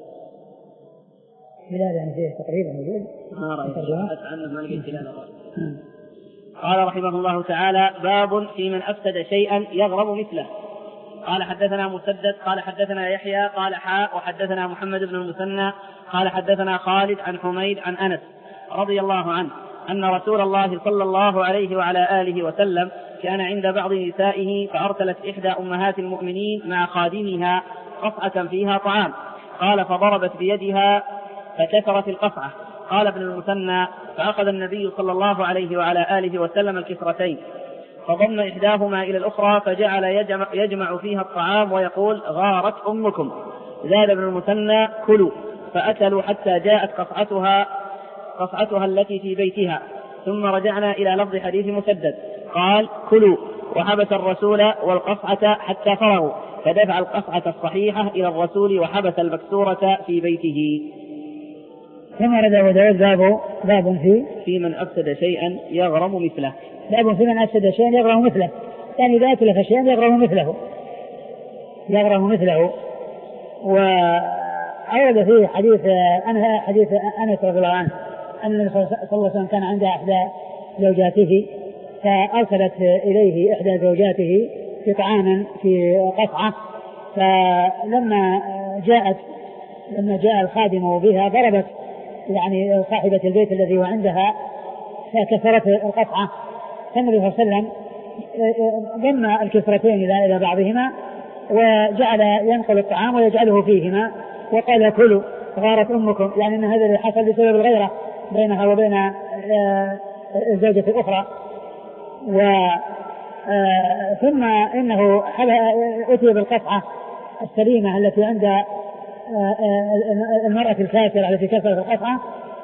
هلال يعني فيه تقريبا موجود ما رأيت عنه ما لقيت هلال الرأي. قال رحمه الله تعالى باب في من أفسد شيئا يغرم مثله. قال حدثنا مسدد قال حدثنا يحيى قال حاء وحدثنا محمد بن المثنى قال حدثنا خالد عن حميد عن أنس رضي الله عنه أن رسول الله صلى الله عليه وعلى آله وسلم كان عند بعض نسائه فأرسلت إحدى أمهات المؤمنين مع خادمها قصعة فيها طعام قال فضربت بيدها فكسرت القصعة. قال ابن المثنى فأخذ النبي صلى الله عليه وعلى آله وسلم الكسرتين فضم إحداهما إلى الأخرى فجعل يجمع, يجمع فيها الطعام ويقول غارت أمكم. زاد ابن المثنى كلوا فأكلوا حتى جاءت قصعتها قصعتها التي في بيتها ثم رجعنا إلى لفظ حديث مسدد قال كلوا وحبس الرسول والقصعة حتى فرغوا فدفع القصعة الصحيحة إلى الرسول وحبس المكسورة في بيته. ثم رد أبو داود باب باب في في من أفسد شيئا يغرم مثله. باب في من أفسد شيئا يغرم مثله يعني إذا أتلف شيئا يغرم مثله يغرم مثله. وأورد فيه حديث أنها حديث أنس رضي الله عنه أن النبي صلى الله عليه وسلم كان عند إحدى زوجاته فأرسلت إليه إحدى زوجاته بطعام في قصعة فلما جاءت لما جاء الخادم بها ضربت يعني صاحبة البيت الذي هو عندها فكسرت القصعة. فالنبي صلى الله عليه وسلم ضم الكسرتين إلى إلى بعضهما وجعل ينقل الطعام ويجعله فيهما وقال كلوا غارت أمكم يعني أن هذا حصل بسبب الغيرة بينها وبين الزوجة الأخرى. و ثم إنه أتي بالقطعة السليمة التي عند المرأة الكافرة التي كسرت القطعة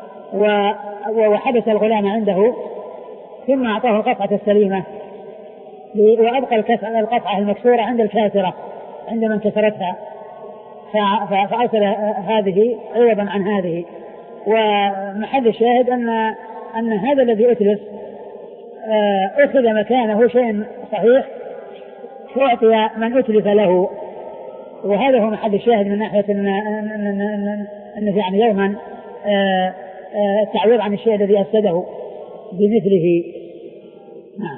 وحبس الغلام عنده ثم أعطاه القطعة السليمة وأبقى القطعة المكسورة عند الكافرة عند من كسرتها فأرسل هذه عوضا عن هذه. ومحل الشاهد أن أن هذا الذي أتلف أخذ مكانه شيء صحيح فأعطي من أتلف له. وهذا هو محل الشاهد من ناحية أن أن يعني يوما التعويض عن الشيء الذي أفسده بمثله. نعم.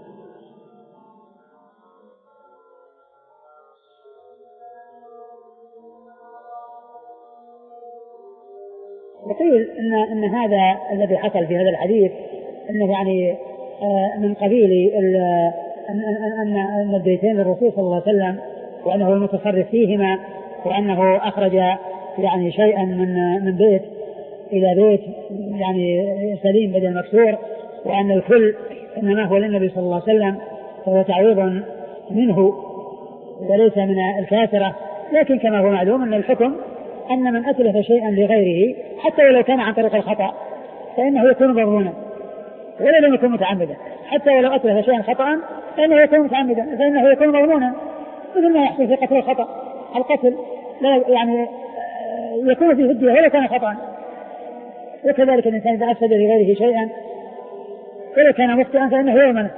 يقول إن إن هذا الذي حصل في هذا الحديث إنه يعني من قبيل أن أن أن البيتين للرسول صلى الله عليه وسلم وأنه المتصرف فيهما وأنه أخرج يعني شيئا من من بيت إلى بيت يعني سليم بدل مكسور وأن الكل إنما هو للنبي صلى الله عليه وسلم فهو تعويض منه وليس من الكافرة. لكن كما هو معلوم أن الحكم أن من أتلف شيئا لغيره حتى ولو كان عن طريق الخطأ فإنه يكون مضمونا ولا لم يكن متعمدا. حتى ولو أتلف شيئا خطأ فإنه يكون متعمدا فإنه يكون مضمونا مثل ما يحصل في قتل الخطأ. القتل لا يعني يكون في الدية ولا كان خطأ وكذلك الإنسان إذا أفسد لغيره شيئا ولو كان مخطئا فإنه يؤمن.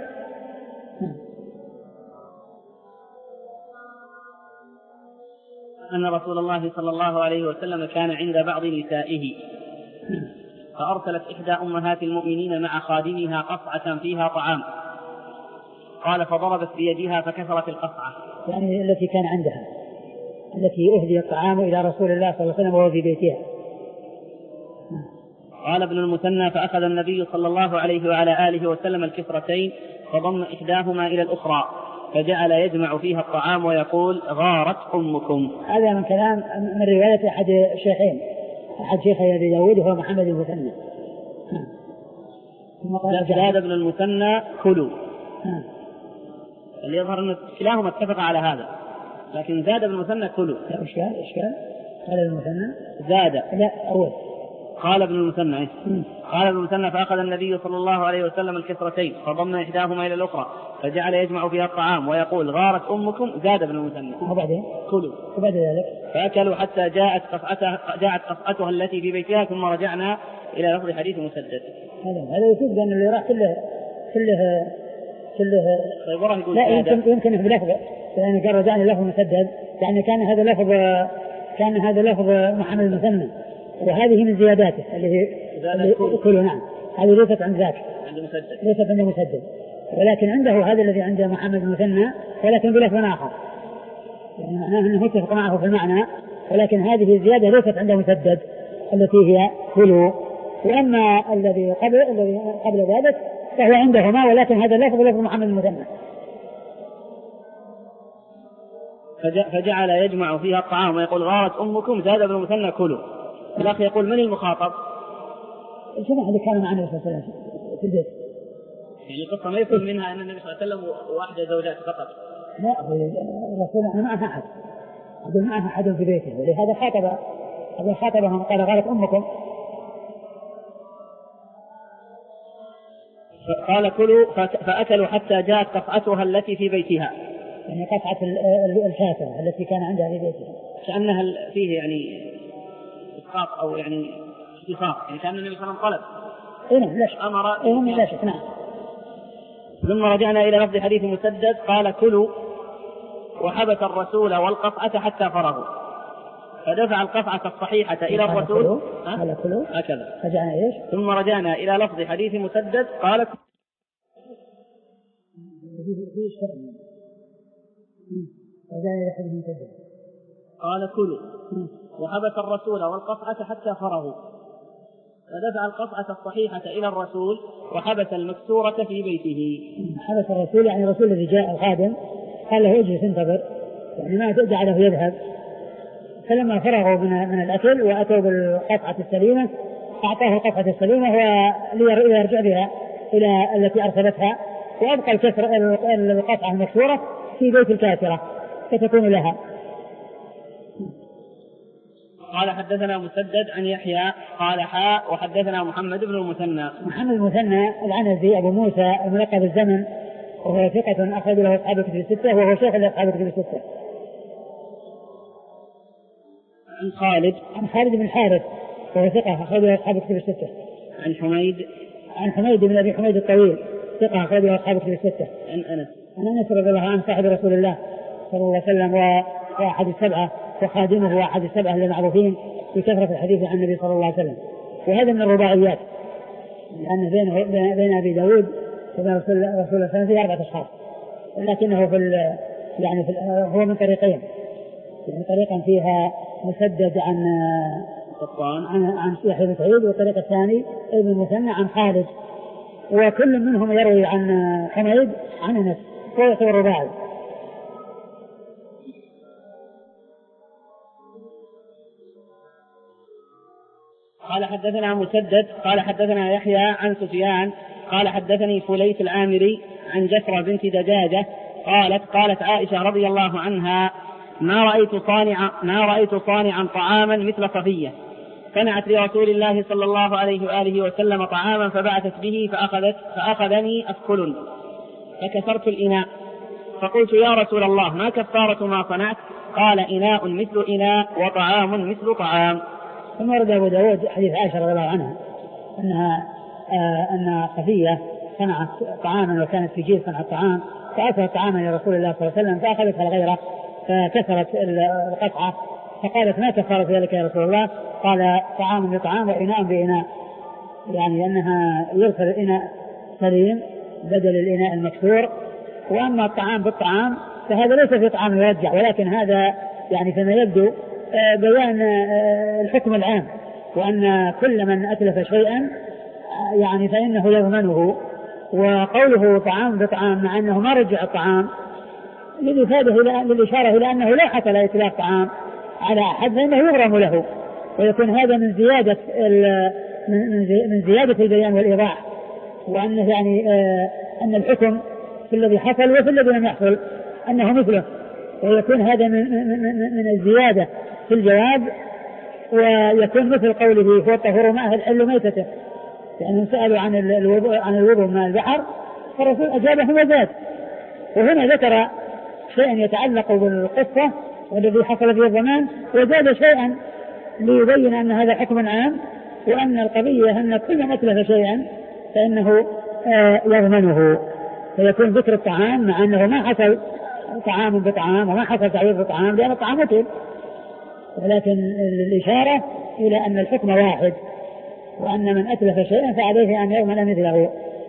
أن رسول الله صلى الله عليه وسلم كان عند بعض نسائه فأرسلت إحدى أمهات المؤمنين مع خادمها قصعة فيها طعام، قال فضربت بيدها فكسرت القصعة، يعني التي كان عندها التي أهدي الطعام إلى رسول الله صلى الله عليه وسلم وهو في بيتها. قال ابن المثنى فأخذ النبي صلى الله عليه وعلى آله وسلم الكسرتين فضم إحداهما إلى الأخرى فجعل يجمع فيها الطعام ويقول غارت أمكم. هذا من كلام من رواية أحد الشيخين أحد شيخي أبي داود وهو محمد المثنى. زاد ابن المثنى كلوا، اللي يظهر أن كلاهما اتفق على هذا، لكن زاد ابن المثنى كلوا. لا إشكال إشكال قال ابن المثنى زاد لا أول قال ابن المثنى قال ابن المثنى فأخذ النبي صلى الله عليه وسلم الكسرتين فضم إحداهما إلى الأخرى فجعل يجمع فيها الطعام ويقول غارت أمكم. زاد ابن المثنى وبعدين كلوا وبعد ذلك فأكلوا حتى جاءت قصعتها جاءت قصعتها التي في بيتها ثم رجعنا إلى لفظ حديث مسدد. هذا هذا يفيد بأن اللي راح كله كله كله طيب لا يمكن يمكن بلفظ يعني قال رجعنا لفظ مسدد يعني كان هذا لفظ كان هذا لفظ محمد المثنى وهذه من زياداته اللي هي كله. نعم هذه ليست عند ذاك ليست عند مسدد ولكن عنده هذا الذي عند محمد المثنى ولكن بلفظ آخر يعني معناه أنه يتفق معه في المعنى ولكن هذه الزيادة ليست عند مسدد التي هي كلوا. وأما الذي قبل الذي قبل ذلك فهو عندهما ولكن هذا لفظ لفظ محمد المثنى. فجعل يجمع فيها الطعام ويقول غارت أمكم. زاد ابن المثنى كلوا. الأخ يقول من المخاطب؟ الجماعة اللي كانوا معنا في البيت. يعني القصة ما يفهم منها أن النبي صلى الله عليه وسلم وأحد زوجات فقط. لا الرسول أنا معه أحد أقول معه أحد في بيته ولهذا خاطب هذا خاطبهم قال غارت أمكم. قال كلوا فأكلوا حتى جاءت قطعتها التي في بيتها يعني قطعة الفاترة التي كان عندها في بيتها كأنها فيه يعني إسقاط أو يعني اختصاص يعني كان النبي صلى الله عليه وسلم طلب إيه أمر إيه لا شك. نعم. ثم رجعنا إلى لفظ حديث مسدد قال كلوا وحبس الرسول والقطعة حتى فرغوا فدفع القطعة الصحيحة إلى الرسول قال كلوا هكذا. رجعنا إيش ثم رجعنا إلى لفظ حديث مسدد قال قال كلوا وحبس الرسول والقطعة حتى فرغوا فدفع القطعة الصحيحة إلى الرسول وحبس المكسورة في بيته. حبس الرسول يعني الرسول الذي جاء الخادم قال له اجلس انتظر يعني ما جعله يذهب. فلما فرغوا من من الأكل وأتوا بالقطعة السليمة أعطاه القطعة السليمة وليرجع بها إلى التي أرسلتها وأبقى الكسر القطعة المكسورة في بيت الكاسرة فتكون لها. قال حدثنا مسدد عن يحيى قال حاء وحدثنا محمد بن المثنى. محمد المثنى العنزي أبو موسى الملقب الزمن وهو ثقة أخرج له أصحاب الكتب الستة وهو شيخ لأصحاب الكتب الستة. عن خالد عن خالد بن الحارث وهو ثقة أخرج له أصحاب الكتب الستة. عن حميد عن حميد بن أبي حميد الطويل ثقة أخرج له أصحاب الكتب الستة. عن أنس عن أنس رضي الله عنه صاحب رسول الله صلى الله عليه وسلم وأحد السبعة وخادمه وأحد السبعة المعروفين بكثرة الحديث عن النبي صلى الله عليه وسلم. وهذا من الرباعيات لأن بين بين أبي داود وبين رسول الله صلى الله عليه وسلم في أربعة أشخاص لكنه في يعني في هو من طريقين يعني طريقا فيها مسدد عن عن عن يحيى بن سعيد والطريق الثاني ابن المثنى عن خالد وكل منهم يروي عن حميد عن أنس وهو الرباعي. قال حدثنا مسدد قال حدثنا يحيى عن سفيان قال حدثني فليس العامري عن جفرة بنت دجاجة قالت قالت عائشة رضي الله عنها ما رأيت صانعا ما رأيت صانعا طعاما مثل صفية صنعت لرسول الله صلى الله عليه وآله وسلم طعاما فبعثت به فأخذت فأخذني أكل فكسرت الإناء فقلت يا رسول الله ما كفارة ما صنعت؟ قال إناء مثل إناء وطعام مثل طعام. ثم ورد أبو داود حديث عائشة رضي الله عنها أنها آه أن صفية صنعت طعاما وكانت في جيل صنعت طعام فأتت طعاما لرسول الله صلى الله عليه وسلم فأخذتها الغيرة فكسرت القطعة فقالت ما كفارة ذلك يا رسول الله؟ قال طعام بطعام وإناء بإناء، يعني أنها يغسل الإناء سليم بدل الإناء المكسور، وأما الطعام بالطعام فهذا ليس في طعام يرجع، ولكن هذا يعني فيما يبدو بيان الحكم العام، وأن كل من أتلف شيئا يعني فإنه يضمنه. وقوله طعام بطعام مع أنه ما رجع الطعام للإشارة إلى أنه لا حصل إتلاف طعام على أحد فإنه يغرم له، ويكون هذا من زيادة من زيادة البيان والإيضاح، وأنه يعني أن الحكم في الذي حصل وفي الذي لم يحصل أنه مثله، ويكون هذا من من الزيادة في الجواب، ويكون مثل قوله هو الطهور ماء الحل ميتته، لأنهم سألوا عن الوضوء عن الوضوء ماء البحر فالرسول أجابهم وزاد. وهنا ذكر شيئا يتعلق بالقصة والذي حصل في الزمان وزاد شيئا ليبين أن هذا حكم عام، وأن القضية أن كل ما أتلف شيئا فإنه يضمنه، فيكون ذكر الطعام مع أنه ما حصل طعام بطعام وما حصل تعويض بطعام لأن الطعام أتل، ولكن الإشارة إلى أن الحكم واحد، وأن من أتلف شيئا فعليه أن يضمن مثله.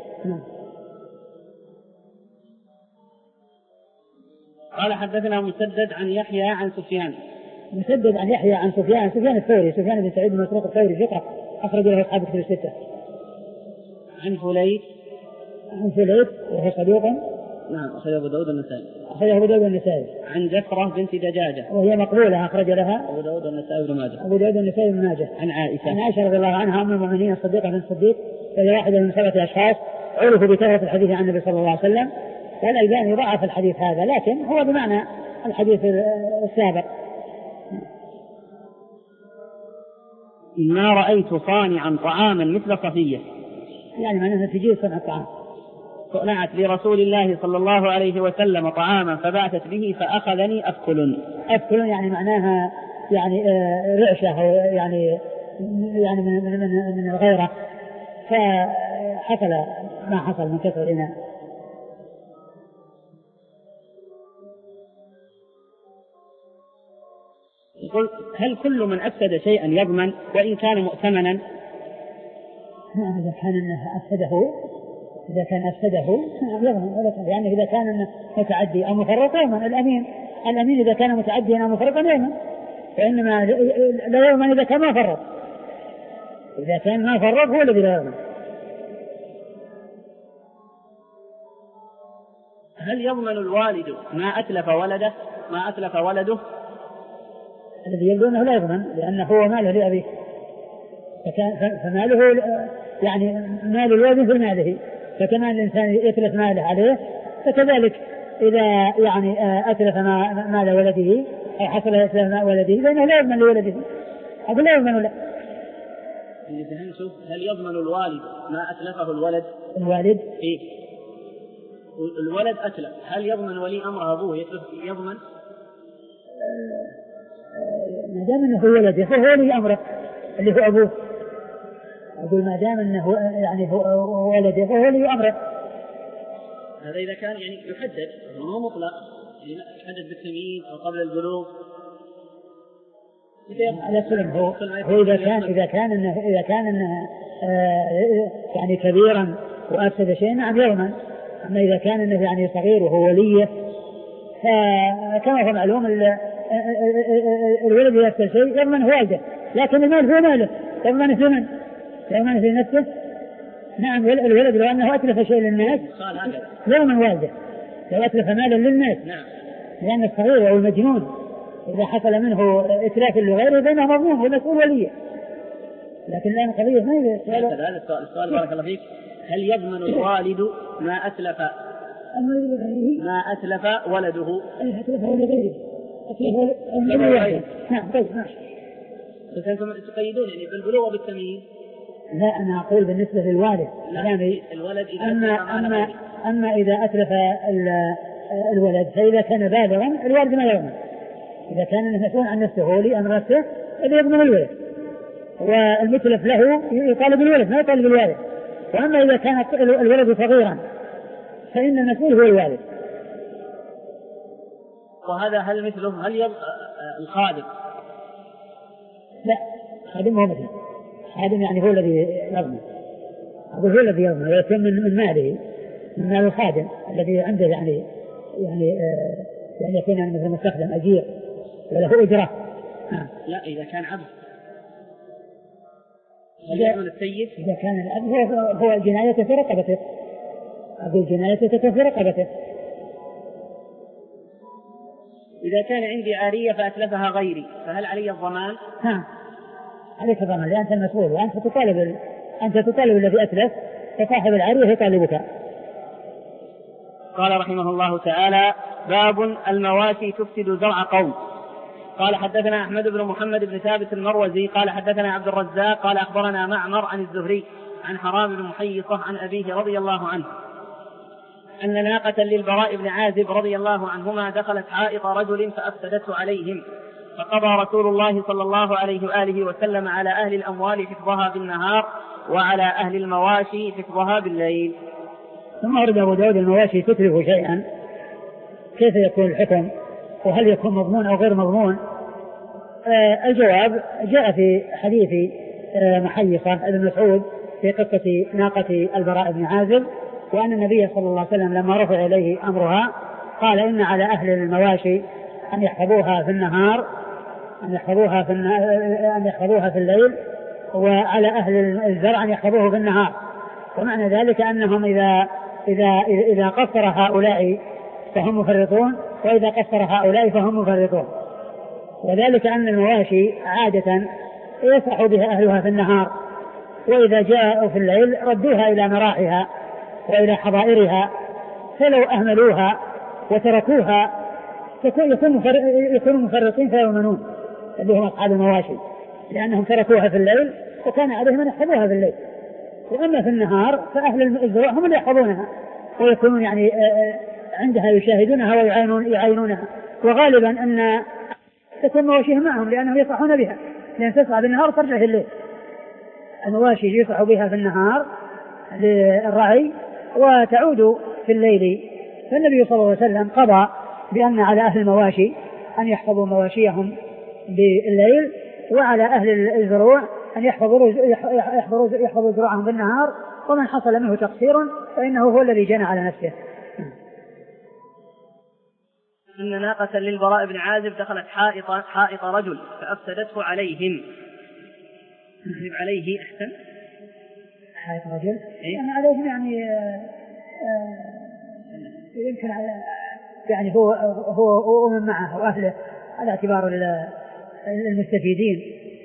قال حدثنا مسدد عن يحيى عن سفيان مسدد عن يحيى عن سفيان سفيان الثوري سفيان بن سعيد بن مسروق الثوري ثقة أخرج له أصحاب كتب الستة. عن فليت عن فليت وهو صدوق نعم أخرج أبو داود النسائي أخرج أبو داود النسائي. عن جفرة بنت دجاجة وهي مقبولة أخرج لها أبو داود النسائي بن ماجه أبو داود النسائي بن ماجه. عن عائشة عن عائشة رضي الله عنها أم المؤمنين الصديقة بنت الصديق وهي واحدة من سبعة أشخاص عرفوا بكثرة الحديث عن النبي صلى الله عليه وسلم، والألباني ضعف الحديث هذا لكن هو بمعنى الحديث السابق. ما رأيت صانعا طعاما مثل صفية، يعني معناها تجيب صنع الطعام. صنعت لرسول الله صلى الله عليه وسلم طعاما فبعثت به فأخذني أفكل. أفكل يعني معناها يعني رعشة يعني يعني من من من, من الغيرة، فحصل ما حصل من كثر الإناء. يقول هل كل من أفسد شيئا يضمن وإن كان مؤتمنا؟ نعم إذا كان أنه أفسده إذا كان أفسده يضمن، يعني إذا كان متعدي أو مفرط يضمن. الأمين الأمين إذا كان متعديا أو مفرطا يضمن، فإنما لا يضمن إذا كان ما فرط، إذا كان ما فرط هو الذي لا يضمن. هل يضمن الوالد ما أتلف ولده ما أتلف ولده؟ الذي يبدو أنه لا يضمن لأنه هو ماله لأبيه، فماله يعني مال الوالد في ماله، فكما الإنسان يتلف ماله عليه فكذلك إذا يعني أتلف مال ولده أو حصل إتلاف مال ولده فإنه لا يضمن لولده، أقول لا يضمن له. اللي فهمته هل يضمن الوالد ما أتلفه الولد؟ الوالد إيه؟ الولد أتلف، هل يضمن ولي أمر أبوه يضمن؟ ما دام أنه ولده فهو ولي أمره اللي هو أبوه. أقول ما دام أنه يعني هو ولده فهو ولي أمره. هذا إذا كان يعني يحدد مو مطلق، يعني يحدد بالتمييز أو قبل البلوغ. على سلم هو, هو إذا كان إذا كان إنه إذا كان إنه آه يعني كبيرا وأفسد شيء نعم يضمن. أما إذا كان إنه يعني صغير وهو وليه فكما هو معلوم الولد يفسد شيء يضمن والده، لكن المال هو ماله يضمن في من؟ يضمن في نفسه. نعم الولد لو أنه أتلف شيء للناس يضمن والده لو أتلف مالا للناس، نعم. لأن الصغير أو المجنون إذا حصل منه إتلاف لغيره فإنه مظلوم ومسؤول وليه، لكن الآن قضية ما هي هذا السؤال. السؤال بارك الله فيك، هل يضمن الوالد ما أتلف ما أتلف ولده؟ أي أتلف ولده أتلف ولده. نعم طيب ماشي. بس أنتم تقيدون يعني بالبلوغ وبالتمييز. لا أنا أقول بالنسبة للوالد يعني الولد إذا أما أما أما إذا أتلف الولد فإذا كان بالغا الوالد ما يضمن، إذا كان مسؤول عن نفسه هو لي أمر نفسه إذا يضمن الولد، والمتلف له يطالب الولد ما يطالب الوالد. وأما إذا كان الولد صغيرا فإن المسؤول هو الوالد. وهذا هل مثله هل يبقى الخادم؟ لا، خادم هو مثله، خادم يعني هو الذي يضمن، أقول هو الذي يضمن ويكون من من ماله، من مال الخادم الذي عنده يعني يعني آه يعني يكون يعني مثل مستخدم أجير وله أجرة. لا إذا كان عبد يعمل السيد. إذا كان الأب هو هو جنايته في رقبته، أقول جنايته تكون في رقبته. إذا كان عندي عارية فأتلفها غيري فهل علي الضمان؟ ها عليك الضمان لأنت المسؤول وأنت تطالب ال... أنت تطالب الذي أتلف فصاحب العارية يطالبك. قال رحمه الله تعالى: باب المواشي تفسد زرع قوم. قال حدثنا أحمد بن محمد بن ثابت المروزي قال حدثنا عبد الرزاق قال أخبرنا معمر عن الزهري عن حرام بن محيصة عن أبيه رضي الله عنه أن ناقة للبراء بن عازب رضي الله عنهما دخلت حائط رجل فأفسدته عليهم، فقضى رسول الله صلى الله عليه وآله وسلم على أهل الأموال حفظها بالنهار وعلى أهل المواشي حفظها بالليل. ثم أورد أبو داود المواشي تتلف شيئا، كيف يكون الحكم وهل يكون مضمون أو غير مضمون؟ آه الجواب جاء في حديث آه محيصة ابن مسعود في قصة ناقة البراء بن عازب، وأن النبي صلى الله عليه وسلم لما رفع إليه أمرها قال إن على أهل المواشي أن يحفظوها في النهار أن يحفظوها في, أن يحفظوها في الليل، وعلى أهل الزرع أن يحفظوه في النهار. ومعنى ذلك أنهم إذا إذا إذا قصر هؤلاء فهم مفرطون، وإذا قصر هؤلاء فهم مفرطون. وذلك أن المواشي عادة يسرح بها أهلها في النهار، وإذا جاءوا في الليل ردوها إلى مراحها وإلى حظائرها، فلو أهملوها وتركوها يكونوا مفرطين فيؤمنون اللي هم أصحاب المواشي، لأنهم تركوها في الليل وكان عليهم أن يحفظوها في الليل. وأما في النهار فأهل الزروع هم اللي يحفظونها ويكونون يعني عندها يشاهدونها ويعاينونها، وغالبا أن تكون مواشيهم معهم لأنهم يصحون بها، لأن تسعى بالنهار وترجع في الليل. المواشي يصح بها في النهار للرعي وتعود في الليل. فالنبي صلى الله عليه وسلم قضى بأن على أهل المواشي أن يحفظوا مواشيهم بالليل، وعلى أهل الزروع أن يحفظوا يحفظوا يحفظوا زروعهم بالنهار، ومن حصل منه تقصير فإنه هو الذي جنى على نفسه. إن ناقة للبراء بن عازب دخلت حائط حائط رجل فأفسدته عليهم. عليه أحسن حائط رجل إيه؟ يعني عليهم يعني آآ آآ يمكن على يعني هو هو ومن معه وأهله على اعتبار المستفيدين.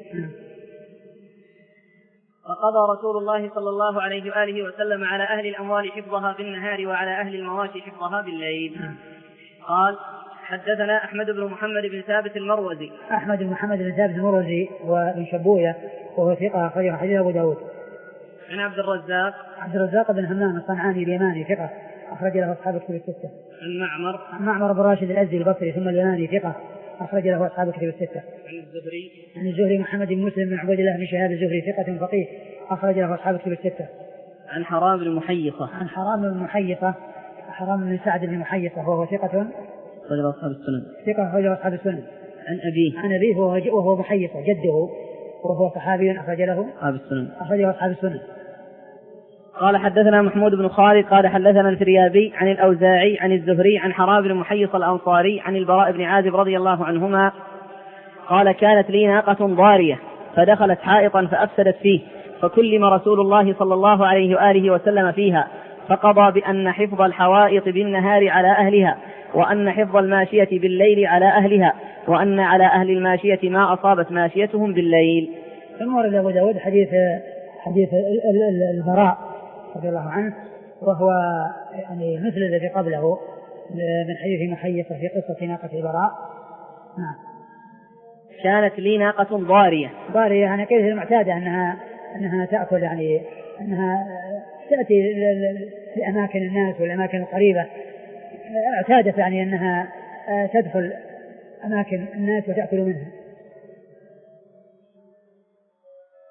وقضى رسول الله صلى الله عليه وآله وسلم على أهل الأموال حفظها بالنهار وعلى أهل المواشي حفظها بالليل. قال حدثنا أحمد بن محمد بن ثابت المروزي. أحمد بن محمد بن ثابت المروزي وابن شبوية وهو ثقة أخرجه حديث أبو داود. عن عبد الرزاق عبد الرزاق بن همام الصنعاني اليماني ثقة أخرج له أصحاب الكتب الستة. عن معمر عن معمر بن راشد الأزدي البصري ثم اليماني ثقة أخرج له أصحاب الكتب الستة. عن الزهري عن الزهري محمد بن مسلم بن عبد الله بن شهاب الزهري ثقة فقيه أخرج له أصحاب الكتب الستة. عن حرام بن محيصة عن حرام بن محيصة حرام بن سعد بن محيصة وهو ثقة أخرج أصحاب السنن. ثقة أخرج أصحاب السنن. عن أبيه عن أبيه وهو محيصة جده وهو صحابي أخرج له أصحاب السنن. أخرج أصحاب السنن. قال حدثنا محمود بن خالد قال حدثنا الفريابي عن الأوزاعي عن الزهري عن حرام بن محيص الأنصاري عن البراء بن عازب رضي الله عنهما قال كانت لي ناقة ضارية فدخلت حائطا فأفسدت فيه، فكلم رسول الله صلى الله عليه وآله وسلم فيها، فقضى بأن حفظ الحوائط بالنهار على أهلها، وأن حفظ الماشية بالليل على أهلها، وأن على أهل الماشية ما أصابت ماشيتهم بالليل. ثم ورد أبو داود حديث حديث البراء رضي الله عنه وهو يعني مثل الذي قبله من حديث محيصة في قصة ناقة البراء. نعم. كانت لي ناقة ضارية. ضارية يعني كيف المعتادة أنها أنها تأكل يعني أنها تأتي لأماكن الناس والأماكن القريبة، اعتادت يعني أنها تدخل أماكن الناس وتأكل منها.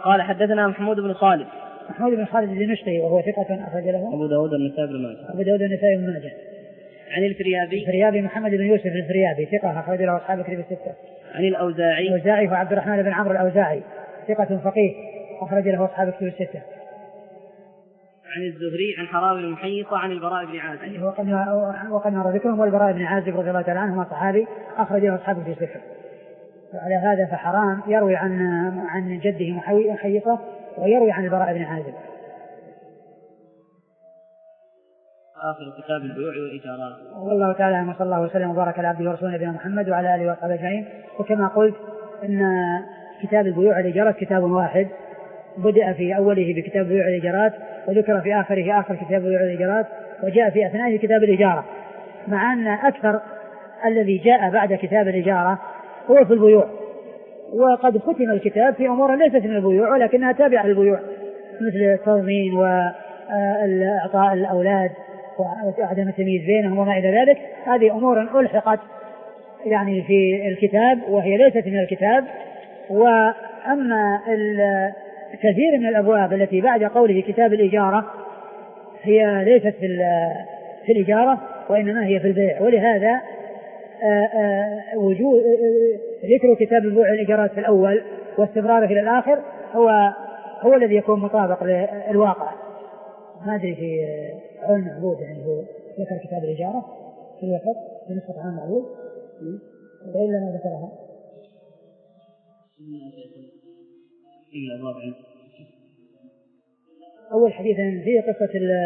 قال حدثنا محمود بن خالد. محمود بن خالد الدمشقي وهو ثقة أخرج له أبو داود والنسائي بن ماجه. أبو داود والنسائي بن ماجه. عن الفريابي. الفريابي محمد بن يوسف الفريابي ثقة أخرج له أصحاب الكتب الستة. عن الأوزاعي. الأوزاعي وعبد الرحمن بن عمرو الأوزاعي ثقة فقيه أخرج له أصحاب الكتب الستة. عن الزهري عن حرام المحيصة عن البراء بن عازب. وقد مر ذكرهم والبراء بن عازب رضي الله تعالى عنهما صحابي أخرج له أصحاب الكتب الستة. وعلى هذا فحرام يروي عن عن جده محيصة ويروي عن البراء بن عازب. آخر كتاب البيوع والإيجارات. والله تعالى عنه صلى الله وسلم وبارك على عبده ورسوله نبينا محمد وعلى آله وصحبه أجمعين. وكما قلت إن كتاب البيوع والإيجارات كتاب واحد بدأ في أوله بكتاب البيوع والإيجارات وذكر في آخره آخر كتاب البيوع والإيجارات وجاء في أثناء كتاب الإيجارة، مع أن أكثر الذي جاء بعد كتاب الإيجارة هو في البيوع، وقد ختم الكتاب في أمور ليست من البيوع ولكنها تابعة للبيوع مثل التضمين وإعطاء الأولاد وعدم التمييز بينهم وما إلى ذلك. هذه أمور ألحقت يعني في الكتاب وهي ليست من الكتاب. وأما كثير من الأبواب التي بعد قوله كتاب الإجارة هي ليست في الإجارة وإنما هي في البيع، ولهذا وجود ذكر كتاب البيوع والإيجارات في الأول واستمراره إلى الآخر هو هو الذي يكون مطابق للواقع. ما أدري في علم معبود يعني هو ذكر كتاب الإجارة في الوسط في نسخة عام معبود وإلا ما ذكرها. أول حديث في قصة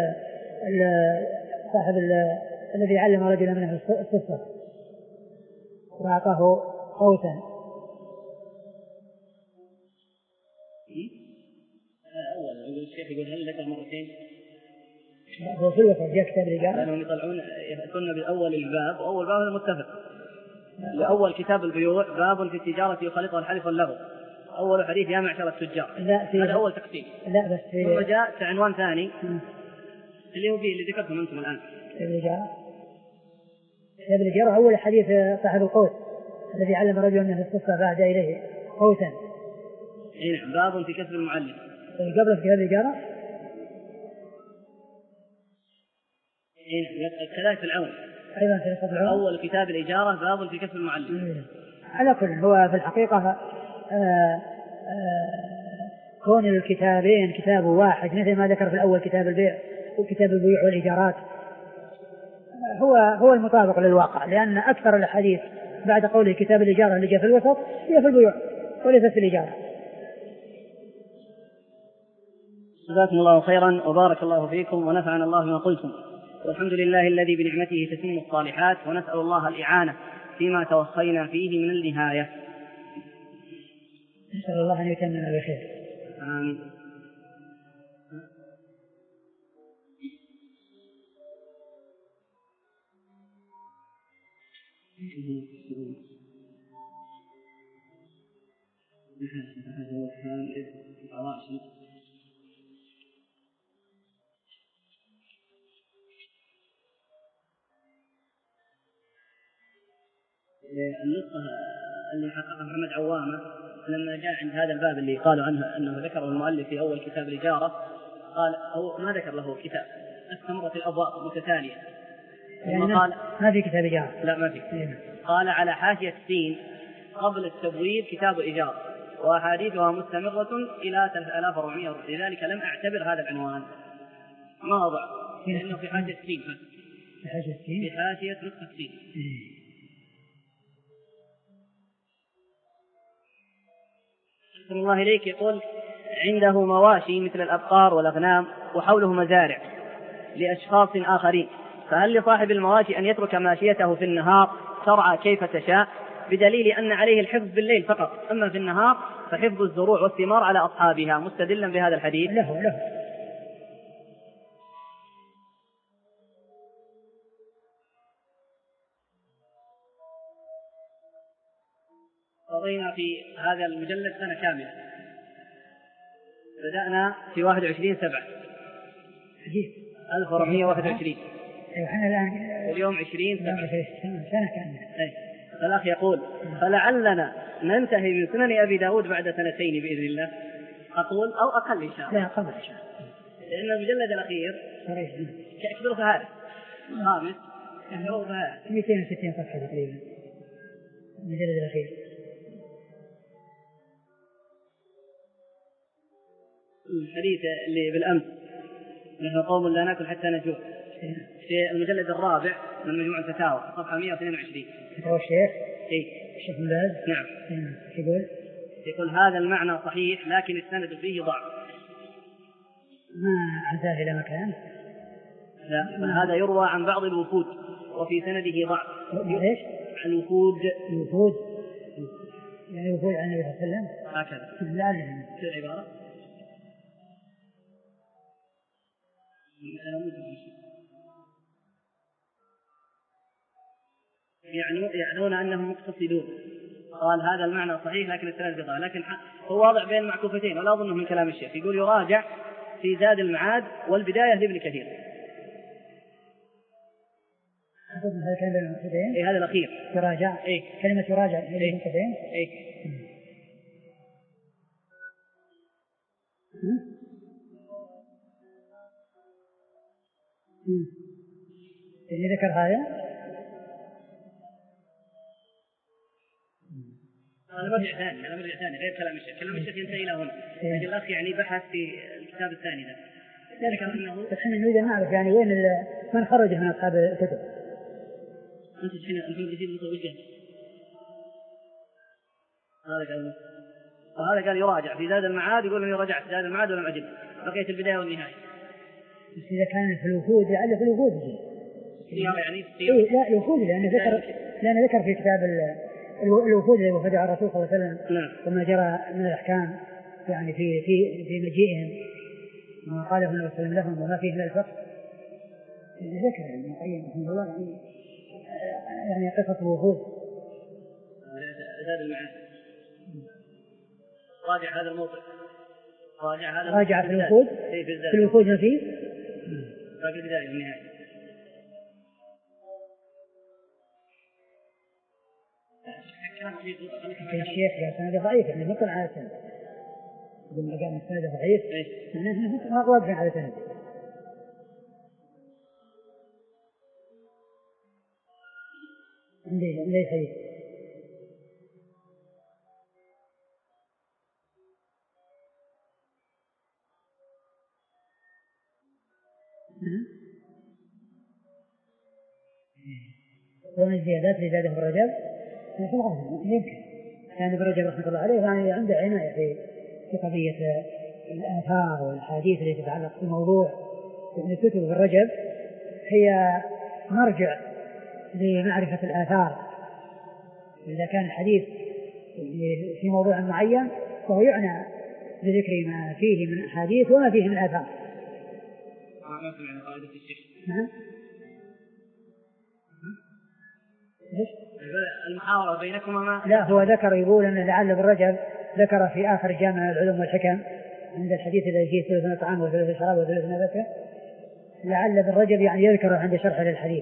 صاحب الذي علم رجلا منه القصة وأعطاه قوسا. أول الشيخ يقول هل ذكر مرتين؟ هو في الوسط جاء كتاب الإجارة لأنهم يطلعون يأتون بأول الباب وأول باب المتفق. لأول كتاب البيوع باب في التجارة يخالطها الحلف واللغو، أول حديث يا معشر التجار، هذا أول تقسيم. لا بس في ثم جاء عنوان ثاني م. اللي هو فيه اللي ذكرتم أنتم الآن كتاب الإجارة. كتاب الإجارة أول حديث صاحب القوس الذي علم رجلا من الصفة بعد إليه قوسا. نعم باب في كسب المعلم. قبل كتاب الإجارة كذلك في العون أيضا في العون أول كتاب الإجارة باب في كسب المعلم. على كل هو في الحقيقة آآ آآ كون الكتابين كتاب واحد مثل ما ذكر في الأول كتاب البيع وكتاب البيوع والإيجارات هو هو المطابق للواقع، لأن أكثر الحديث بعد قوله كتاب الإجارة اللي جاء في الوسط هي في البيوع وليست في الإجارة. جزاكم الله خيرا وبارك الله فيكم ونفعنا الله بما قلتم، والحمد لله الذي بنعمته تتم الصالحات، ونسأل الله الإعانة فيما توصينا فيه من النهاية. نسأل الله أن يتمنا بخير. آمين. النقطة اللي حققها محمد عوامة لما جاء عند هذا الباب اللي قالوا عنه أنه ذكره المؤلف في أول كتاب الإجارة، قال أو ما ذكر له كتاب، استمرت الأبواب متتالية ثم قال ما في كتاب إجارة. لا ما في. قال على حاشية السين قبل التبويب كتاب إجارة وأحاديثها مستمرة إلى ثلاثة آلاف وأربعمائة، لذلك لم أعتبر هذا العنوان ما وضع لأنه في حاشية السين في حاشية السين في حاشية نسخة السين. صلى الله إليك يقول عنده مواشي مثل الأبقار والأغنام وحوله مزارع لأشخاص آخرين، فهل لصاحب المواشي أن يترك ماشيته في النهار ترعى كيف تشاء بدليل أن عليه الحفظ بالليل فقط، أما في النهار فحفظ الزروع والثمار على أصحابها، مستدلا بهذا الحديث؟ له له قضينا في هذا المجلد سنة كاملة، بدأنا في واحد وعشرين سبعة ألف وأربعمائة وواحد وعشرين احنا الآن واليوم عشرين سبعة سنة كاملة. فالأخ يقول فلعلنا ننتهي من سنن أبي داود بعد سنتين بإذن الله. أطول أو أقل إن شاء الله؟ لا أقل إن شاء الله، لأن المجلد الأخير كأكبر فهارس خامس كأكبر فهارس مئتين وستين صفحة تقريبا المجلد الأخير. الحديث اللي بالأمس نحن قوم لا نأكل حتى نجوع في المجلد الرابع من مجموع الفتاوى صفحة مئة واثنين وعشرين. هو الشيخ إيه الشيخ بن باز. نعم. يقول يقول هذا المعنى صحيح لكن السند فيه ضعف. ما عزاه إلى مكان. لا هذا يروى عن بعض الوفود وفي سنده ضعف. إيش؟ عن الوفود. الوفود يعني وفود عن النبي صلى الله عليه وسلم هكذا. لا لا. شو العبارة؟ يعني يعنون أنهم مقتصدون. قال هذا المعنى صحيح لكن السند ضعيف، لكن هو واضع بين المعكوفتين ولا أظنه من كلام الشيخ. يقول يراجع في زاد المعاد والبداية لابن كثير. هذا كان بين المعكوفتين. إيه هذا الأخير. يراجع. إيه كلمة يراجع بين إيه. المعكوفتين. إيه. اللي ذكر هذا أنا مرجع ثاني أنا مرجع ثاني غير كلام الشيخ. كلام الشيخ ينتهي إلى هنا. لكن الأخ يعني بحث في الكتاب الثاني ذا ذكر أنه بس احنا نريد نعرف يعني وين من خرج من أصحاب الكتب. أنت الحين الحين جديد مثل وجه هذا قال وهذا قال يراجع في زاد المعاد. يقول إني رجعت زاد المعاد ولم أجد بقيت البداية والنهاية. بس إذا كان في الوفود لعل في الوفود يعني إيه لا الوفود لأن ذكر لأن ذكر في كتاب الوفود اللي وفد على الرسول صلى الله عليه وسلم ثم جرى من الأحكام يعني في في في مجيئهم ما قاله النبي صلى الله عليه وسلم لهم وما فيه من الفقه ذكر يعني قيم رحمه الله يعني يعني قصة الوفود. زاد المعاد راجع هذا الموقف راجع هذا راجع في الوفود في الوفود ما فيه باقي البداية والنهاية. الشيخ قال سنده ضعيف يعني مثل على سنده لما قال سنده ضعيف نحن ما واقفين على سنده. عندي عندي حديث ومن الزيادات اللي زاده الرجل يمكن كان ابن رجب رحمه الله عليه يعني عنده عناية في في قضية الآثار والحديث اللي تتعلق بالموضوع. يعني كتب ابن رجب هي مرجع لمعرفة الآثار. إذا كان الحديث في موضوع معين فهو يعنى بذكر ما فيه من أحاديث وما فيه من آثار. ما سمعنا قاعدة الشيخ. نعم. إيش؟ المحاورة بينكما ما لا هو ذكر يقول أن لعل ابن رجب ذكر في آخر جامع العلوم والحكم عند الحديث الذي فيه ثلث من الطعام وثلث الشراب وثلث من الذكر لعل ابن رجب يعني يذكر عند شرح للحديث.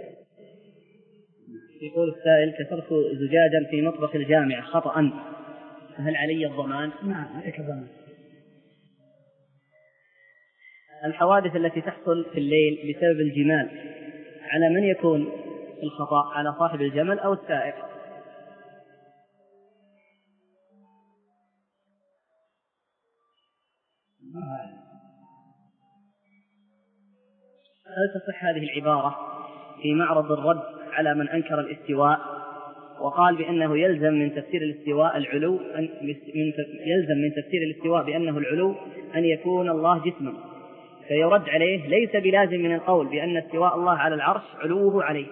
يقول السائل كسرت زجاجا في مطبخ الجامع خطأ فهل علي الضمان؟ نعم عليك الضمان. الحوادث التي تحصل في الليل بسبب الجمال على من يكون الخطأ على صاحب الجمل أو السائق؟ هل تصح هذه العبارة في معرض الرد على من أنكر الاستواء وقال بأنه يلزم من تفسير الاستواء العلو أن يلزم من تفسير الاستواء بأنه العلو أن يكون الله جسما، فيرد عليه ليس بلازم من القول بأن استواء الله على العرش علوه عليه.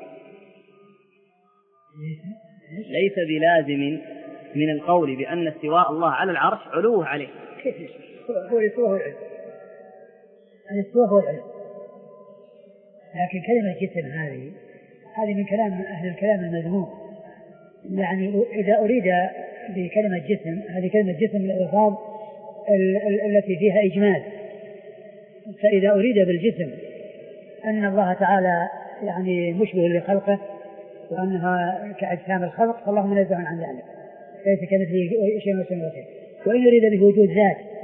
ليس بلازم من القول بأن استواء الله على العرش علوه عليه. كيف هو الاستواء العلو؟ الاستواء هو العلو، لكن كلمة جسم هذه هذه من كلام أهل الكلام المذموم. يعني إذا أريد بكلمة جسم هذه كلمة جسم من الألفاظ التي فيها إجمال، فإذا أريد بالجسم أن الله تعالى يعني مشبه لخلقه وأنها كأجسام الخلق فالله منزه عن ذلك ليس كمثله شيء وسمى وسمى. وإن يريد به وجود ذات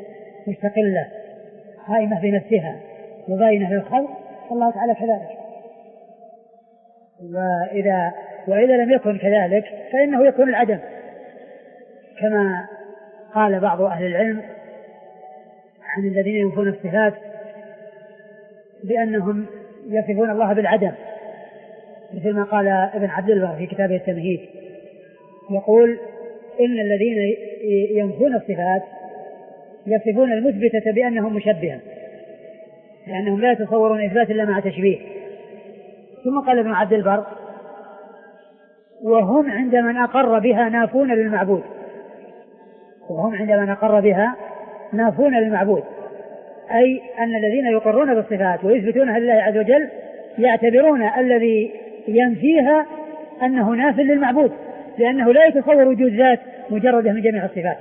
مستقلة قائمة بنفسها مباينة للخلق، الله تعالى كذلك. وإذا وإذا لم يكن كذلك فإنه يكون العدم، كما قال بعض أهل العلم عن الذين ينفون الصفات بأنهم يصفون الله بالعدم، مثل ما قال ابن عبد البر في كتابه التمهيد، يقول إن الذين ينفون الصفات يصفون المثبتة بأنهم مشبهة، لأنهم لا يتصورون إثبات إلا مع تشبيه. ثم قال ابن عبد البر وهم عند من أقر بها نافون للمعبود، وهم عند من أقر بها نافون للمعبود، أي أن الذين يقرون بالصفات ويثبتونها لله عز وجل يعتبرون الذي ينفيها أنه ناف للمعبود، لأنه لا يتصور وجود ذات مجردة من جميع الصفات.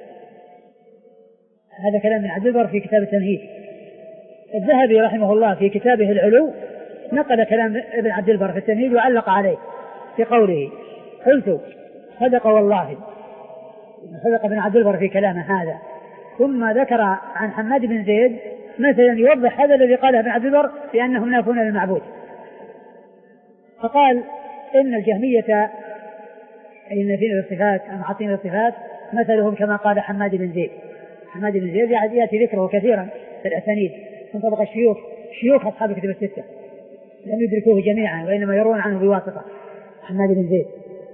هذا كلام ابن عبد البر في كتاب التمهيد. الذهبي رحمه الله في كتابه العلو نقل كلام ابن عبد البر في التمهيد وعلق عليه في قوله: قلت صدق والله، صدق ابن عبد البر في كلامه هذا. ثم ذكر عن حماد بن زيد مثلا يوضح هذا الذي قاله ابن عبد البر بأنهم نافون للمعبود، فقال إن الجهمية النافين للصفات المعطين للصفات مثلهم كما قال حماد بن زيد. حماد بن زيد يأتي ذكره كثيرا في الأسانيد من طبق الشيوخ، شيوخ أصحاب الكتب الستة لم يدركوه جميعا وإنما يروون عنه بواسطة. حماد بن زيد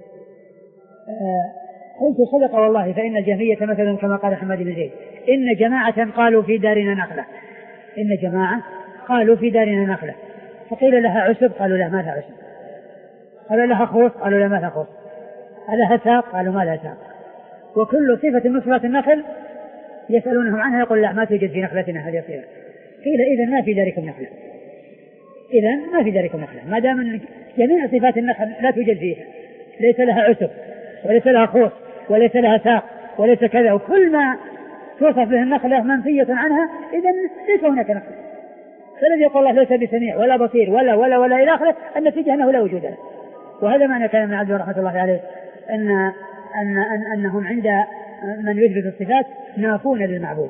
قلت آه صدق والله فإن الجهمية مثلهم كما قال حماد بن زيد. إن جماعة قالوا في دارنا نخلة، إن جماعة قالوا في دارنا نخلة، فقيل لها عسب قالوا لا ما لها عسب، قال لها خوص قالوا لا ما لها خوص، لها ساق قالوا ما لها ساق، وكل صفة من صفات النخل يسألونهم عنها يقول لا ما توجد في نخلتنا هذه الصفة. قيل إذا ما في داركم نخلة، إذا ما في داركم نخلة ما دام جميع صفات النخل لا توجد فيها، ليس لها عسب وليس لها خوص وليس لها ساق وليس كذا، وكل ما توصف به النخلة منفية عنها إذا ليس هناك نخلة. فالذي يقول الله ليس بسميع ولا بصير ولا ولا ولا إلى آخره النتيجة أنه لا وجود له. وهذا معنى كلام ابن عبد البر رحمة الله عليه أن أن أن أنهم عند من يثبت الصفات نافون للمعبود.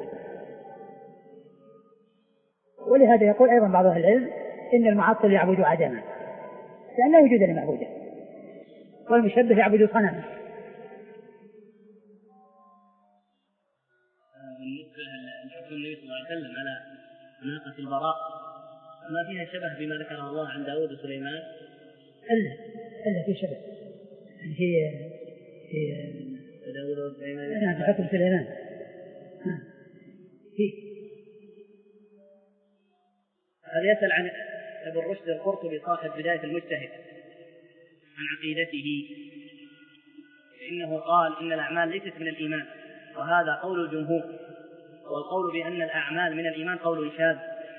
ولهذا يقول أيضا بعض أهل العلم إن المعطل يعبد عدما لأن لا وجود لمعبوده، والمشبه يعبد صنما. بالنسبة لحكم النبي صلى الله عليه وسلم على ناقة البراء ما فيها شبه بما ذكره الله عن داود وسليمان؟ إلا إلا في شبه في في داود وسليمان نعم في حكم سليمان في. هل يسأل عن ابن رشد القرطبي صاحب بداية المجتهد عن عقيدته، إنه قال إن الأعمال ليست من الإيمان، وهذا قول الجمهور، والقول بأن الأعمال من الإيمان قول شاذ.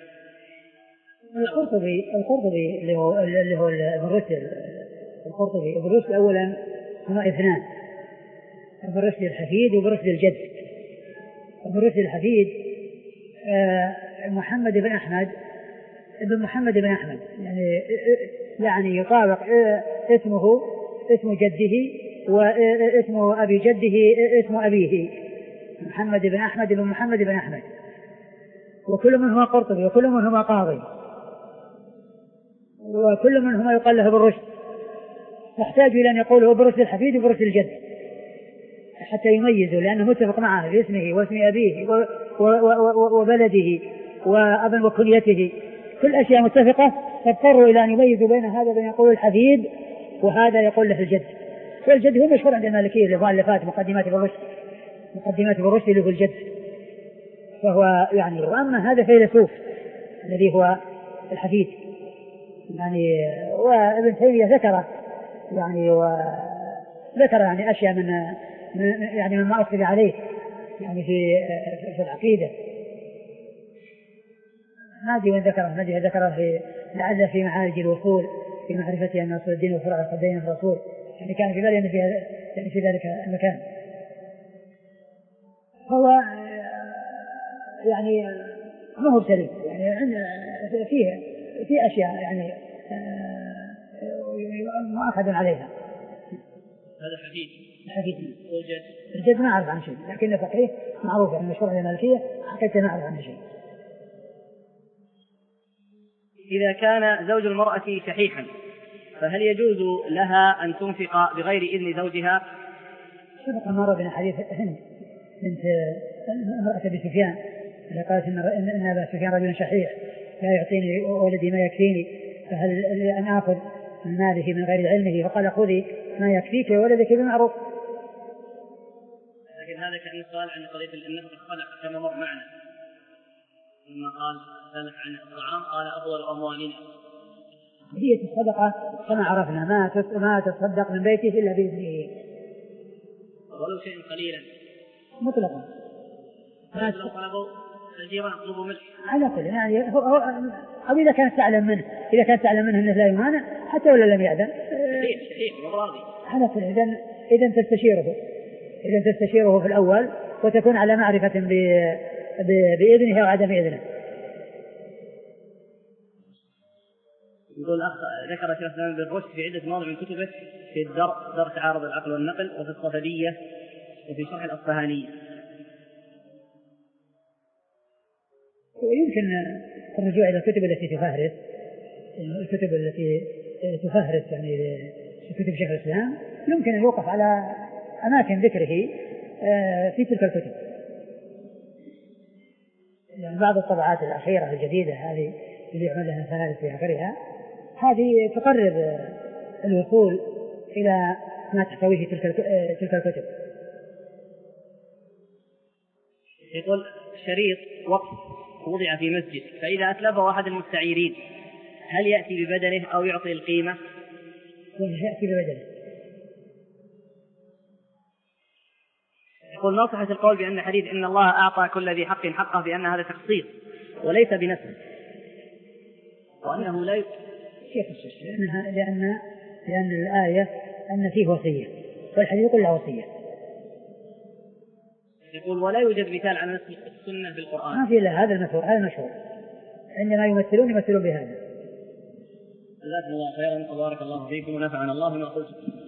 القرطبي القرطبي اللي هو اللي هو ابن رشد القرطبي ابن رشد أولا هما اثنان، ابن رشد الحفيد وابن رشد الجد. ابن رشد الحفيد محمد بن أحمد ابن محمد بن أحمد يعني يعني يطابق اسمه اسم جده واسم أبي جده اسم أبيه، محمد بن أحمد بن محمد بن أحمد، وكل منهما قرطبي وكل منهما قاضي وكل منهما يقال له ابن رشد، يحتاج إلى أن يقوله ابن رشد الحفيد وابن رشد الجد حتى يميزه، لأنه متفق معه في اسمه واسم أبيه وبلده وأبن وكنيته، كل أشياء متفقة، فاضطروا إلى أن يميزوا بين هذا بين يقول الحفيد وهذا يقول له الجد. والجد هو مشهور عند المالكية لمؤلفات مقدمات ابن رشد، مقدمات ابن رشد له الجد، فهو يعني. وأما هذا فيلسوف الذي هو الحفيد يعني، وابن تيمية ذكره يعني وذكر يعني أشياء من يعني مما أخذ عليه يعني في في العقيدة، ما أدري وين ذكره، ما أدري ذكره في لعل في معارج الوصول في معرفة أن أصول الدين وفروع القدين في الرسول، يعني كان في بالي في يعني في ذلك المكان. هو يعني ما هو سليم يعني فيه في أشياء يعني مؤاخذ عليها. هذا حديث حديث والجد الجد ما أعرف عن شيء، لكن فقيه معروف يعني مشهور عند المالكية، حقيقة ما أعرف عن شيء. إذا كان زوج المرأة شحيحا فهل يجوز لها أن تنفق بغير إذن زوجها؟ سبق مر بنا حديث هند بنت امرأة أبي سفيان اللي قالت إن أبا سفيان رجل شحيح لا يعطيني ولدي ما يكفيني، فهل أن آخذ من ماله من غير علمه؟ فقال خذي ما يكفيك وولدك بمعروف. لكن هذا كان السؤال عن قضية النفقة الصدقة كما مر معنا لما قال سألت عن الطعام قال أفضل أموالنا. هي الصدقة كما عرفنا ما ما تصدق من بيته إلا بإذنه ولو شيء قليلا مطلقا. ما طلبوا الجيران يطلبوا ملح على كل يعني هو هو أو إذا كانت تعلم منه إذا كانت تعلم منه أنه لا يمانع حتى ولا لم يأذن شحيح شحيح راضي على كل. إذن إذن تستشيره إذن تستشيره في الأول وتكون على معرفة ب بإذنه أو عدم إذنه. يقول الأخ ذكر شيخ الإسلام بن رشد في عدة مواضع من كتبه في الدرء درء تعارض العقل والنقل وفي الصفدية وفي شرح الأصفهانية. ويمكن الرجوع إلى الكتب التي تفهرس الكتب التي تفهرس يعني في كتب شيخ الإسلام يمكن أن يوقف على أماكن ذكره في تلك الكتب. يعني بعض الطبعات الأخيرة الجديدة هذه اللي يعمل لها فهارس في آخرها هذه تقرب الوصول إلى ما تحتويه تلك تلك الكتب. يقول شريط وقف وضع في مسجد فإذا أتلفه أحد المستعيرين هل يأتي ببدنه أو يعطي القيمة؟ يأتي ببدنه. يقول ما صحة القول بأن حديث إن الله أعطى كل ذي حق حقه بأن هذا تخصيص وليس بنسب وأنه لا يخصص لأنها لأن لأن الآية أن فيه وصية والحديث كله وصية. يقول ولا يوجد مثال على نسخ السنة في القرآن. ما في إلا هذا المشهور هذا المشهور عندما يمثلون يمثلون بهذا. جزاكم الله خيرا وبارك الله فيكم ونفعنا الله بما قلتم.